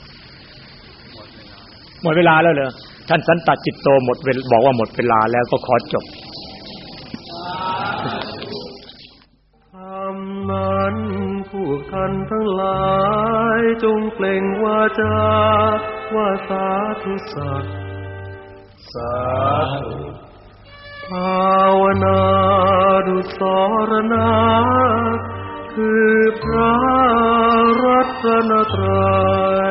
หมดเวลาแล้วเหรอท่านสันตจิตโตหมดเวลาบอกว่าหมดเวลาแล้วก็ขอจบคำนั้นพวกท่านทั้งหลายจงเปล่งวาจาว่าสาธุสัตย์สาธุภาวนาดุสรณะคือพระรัตนตรัย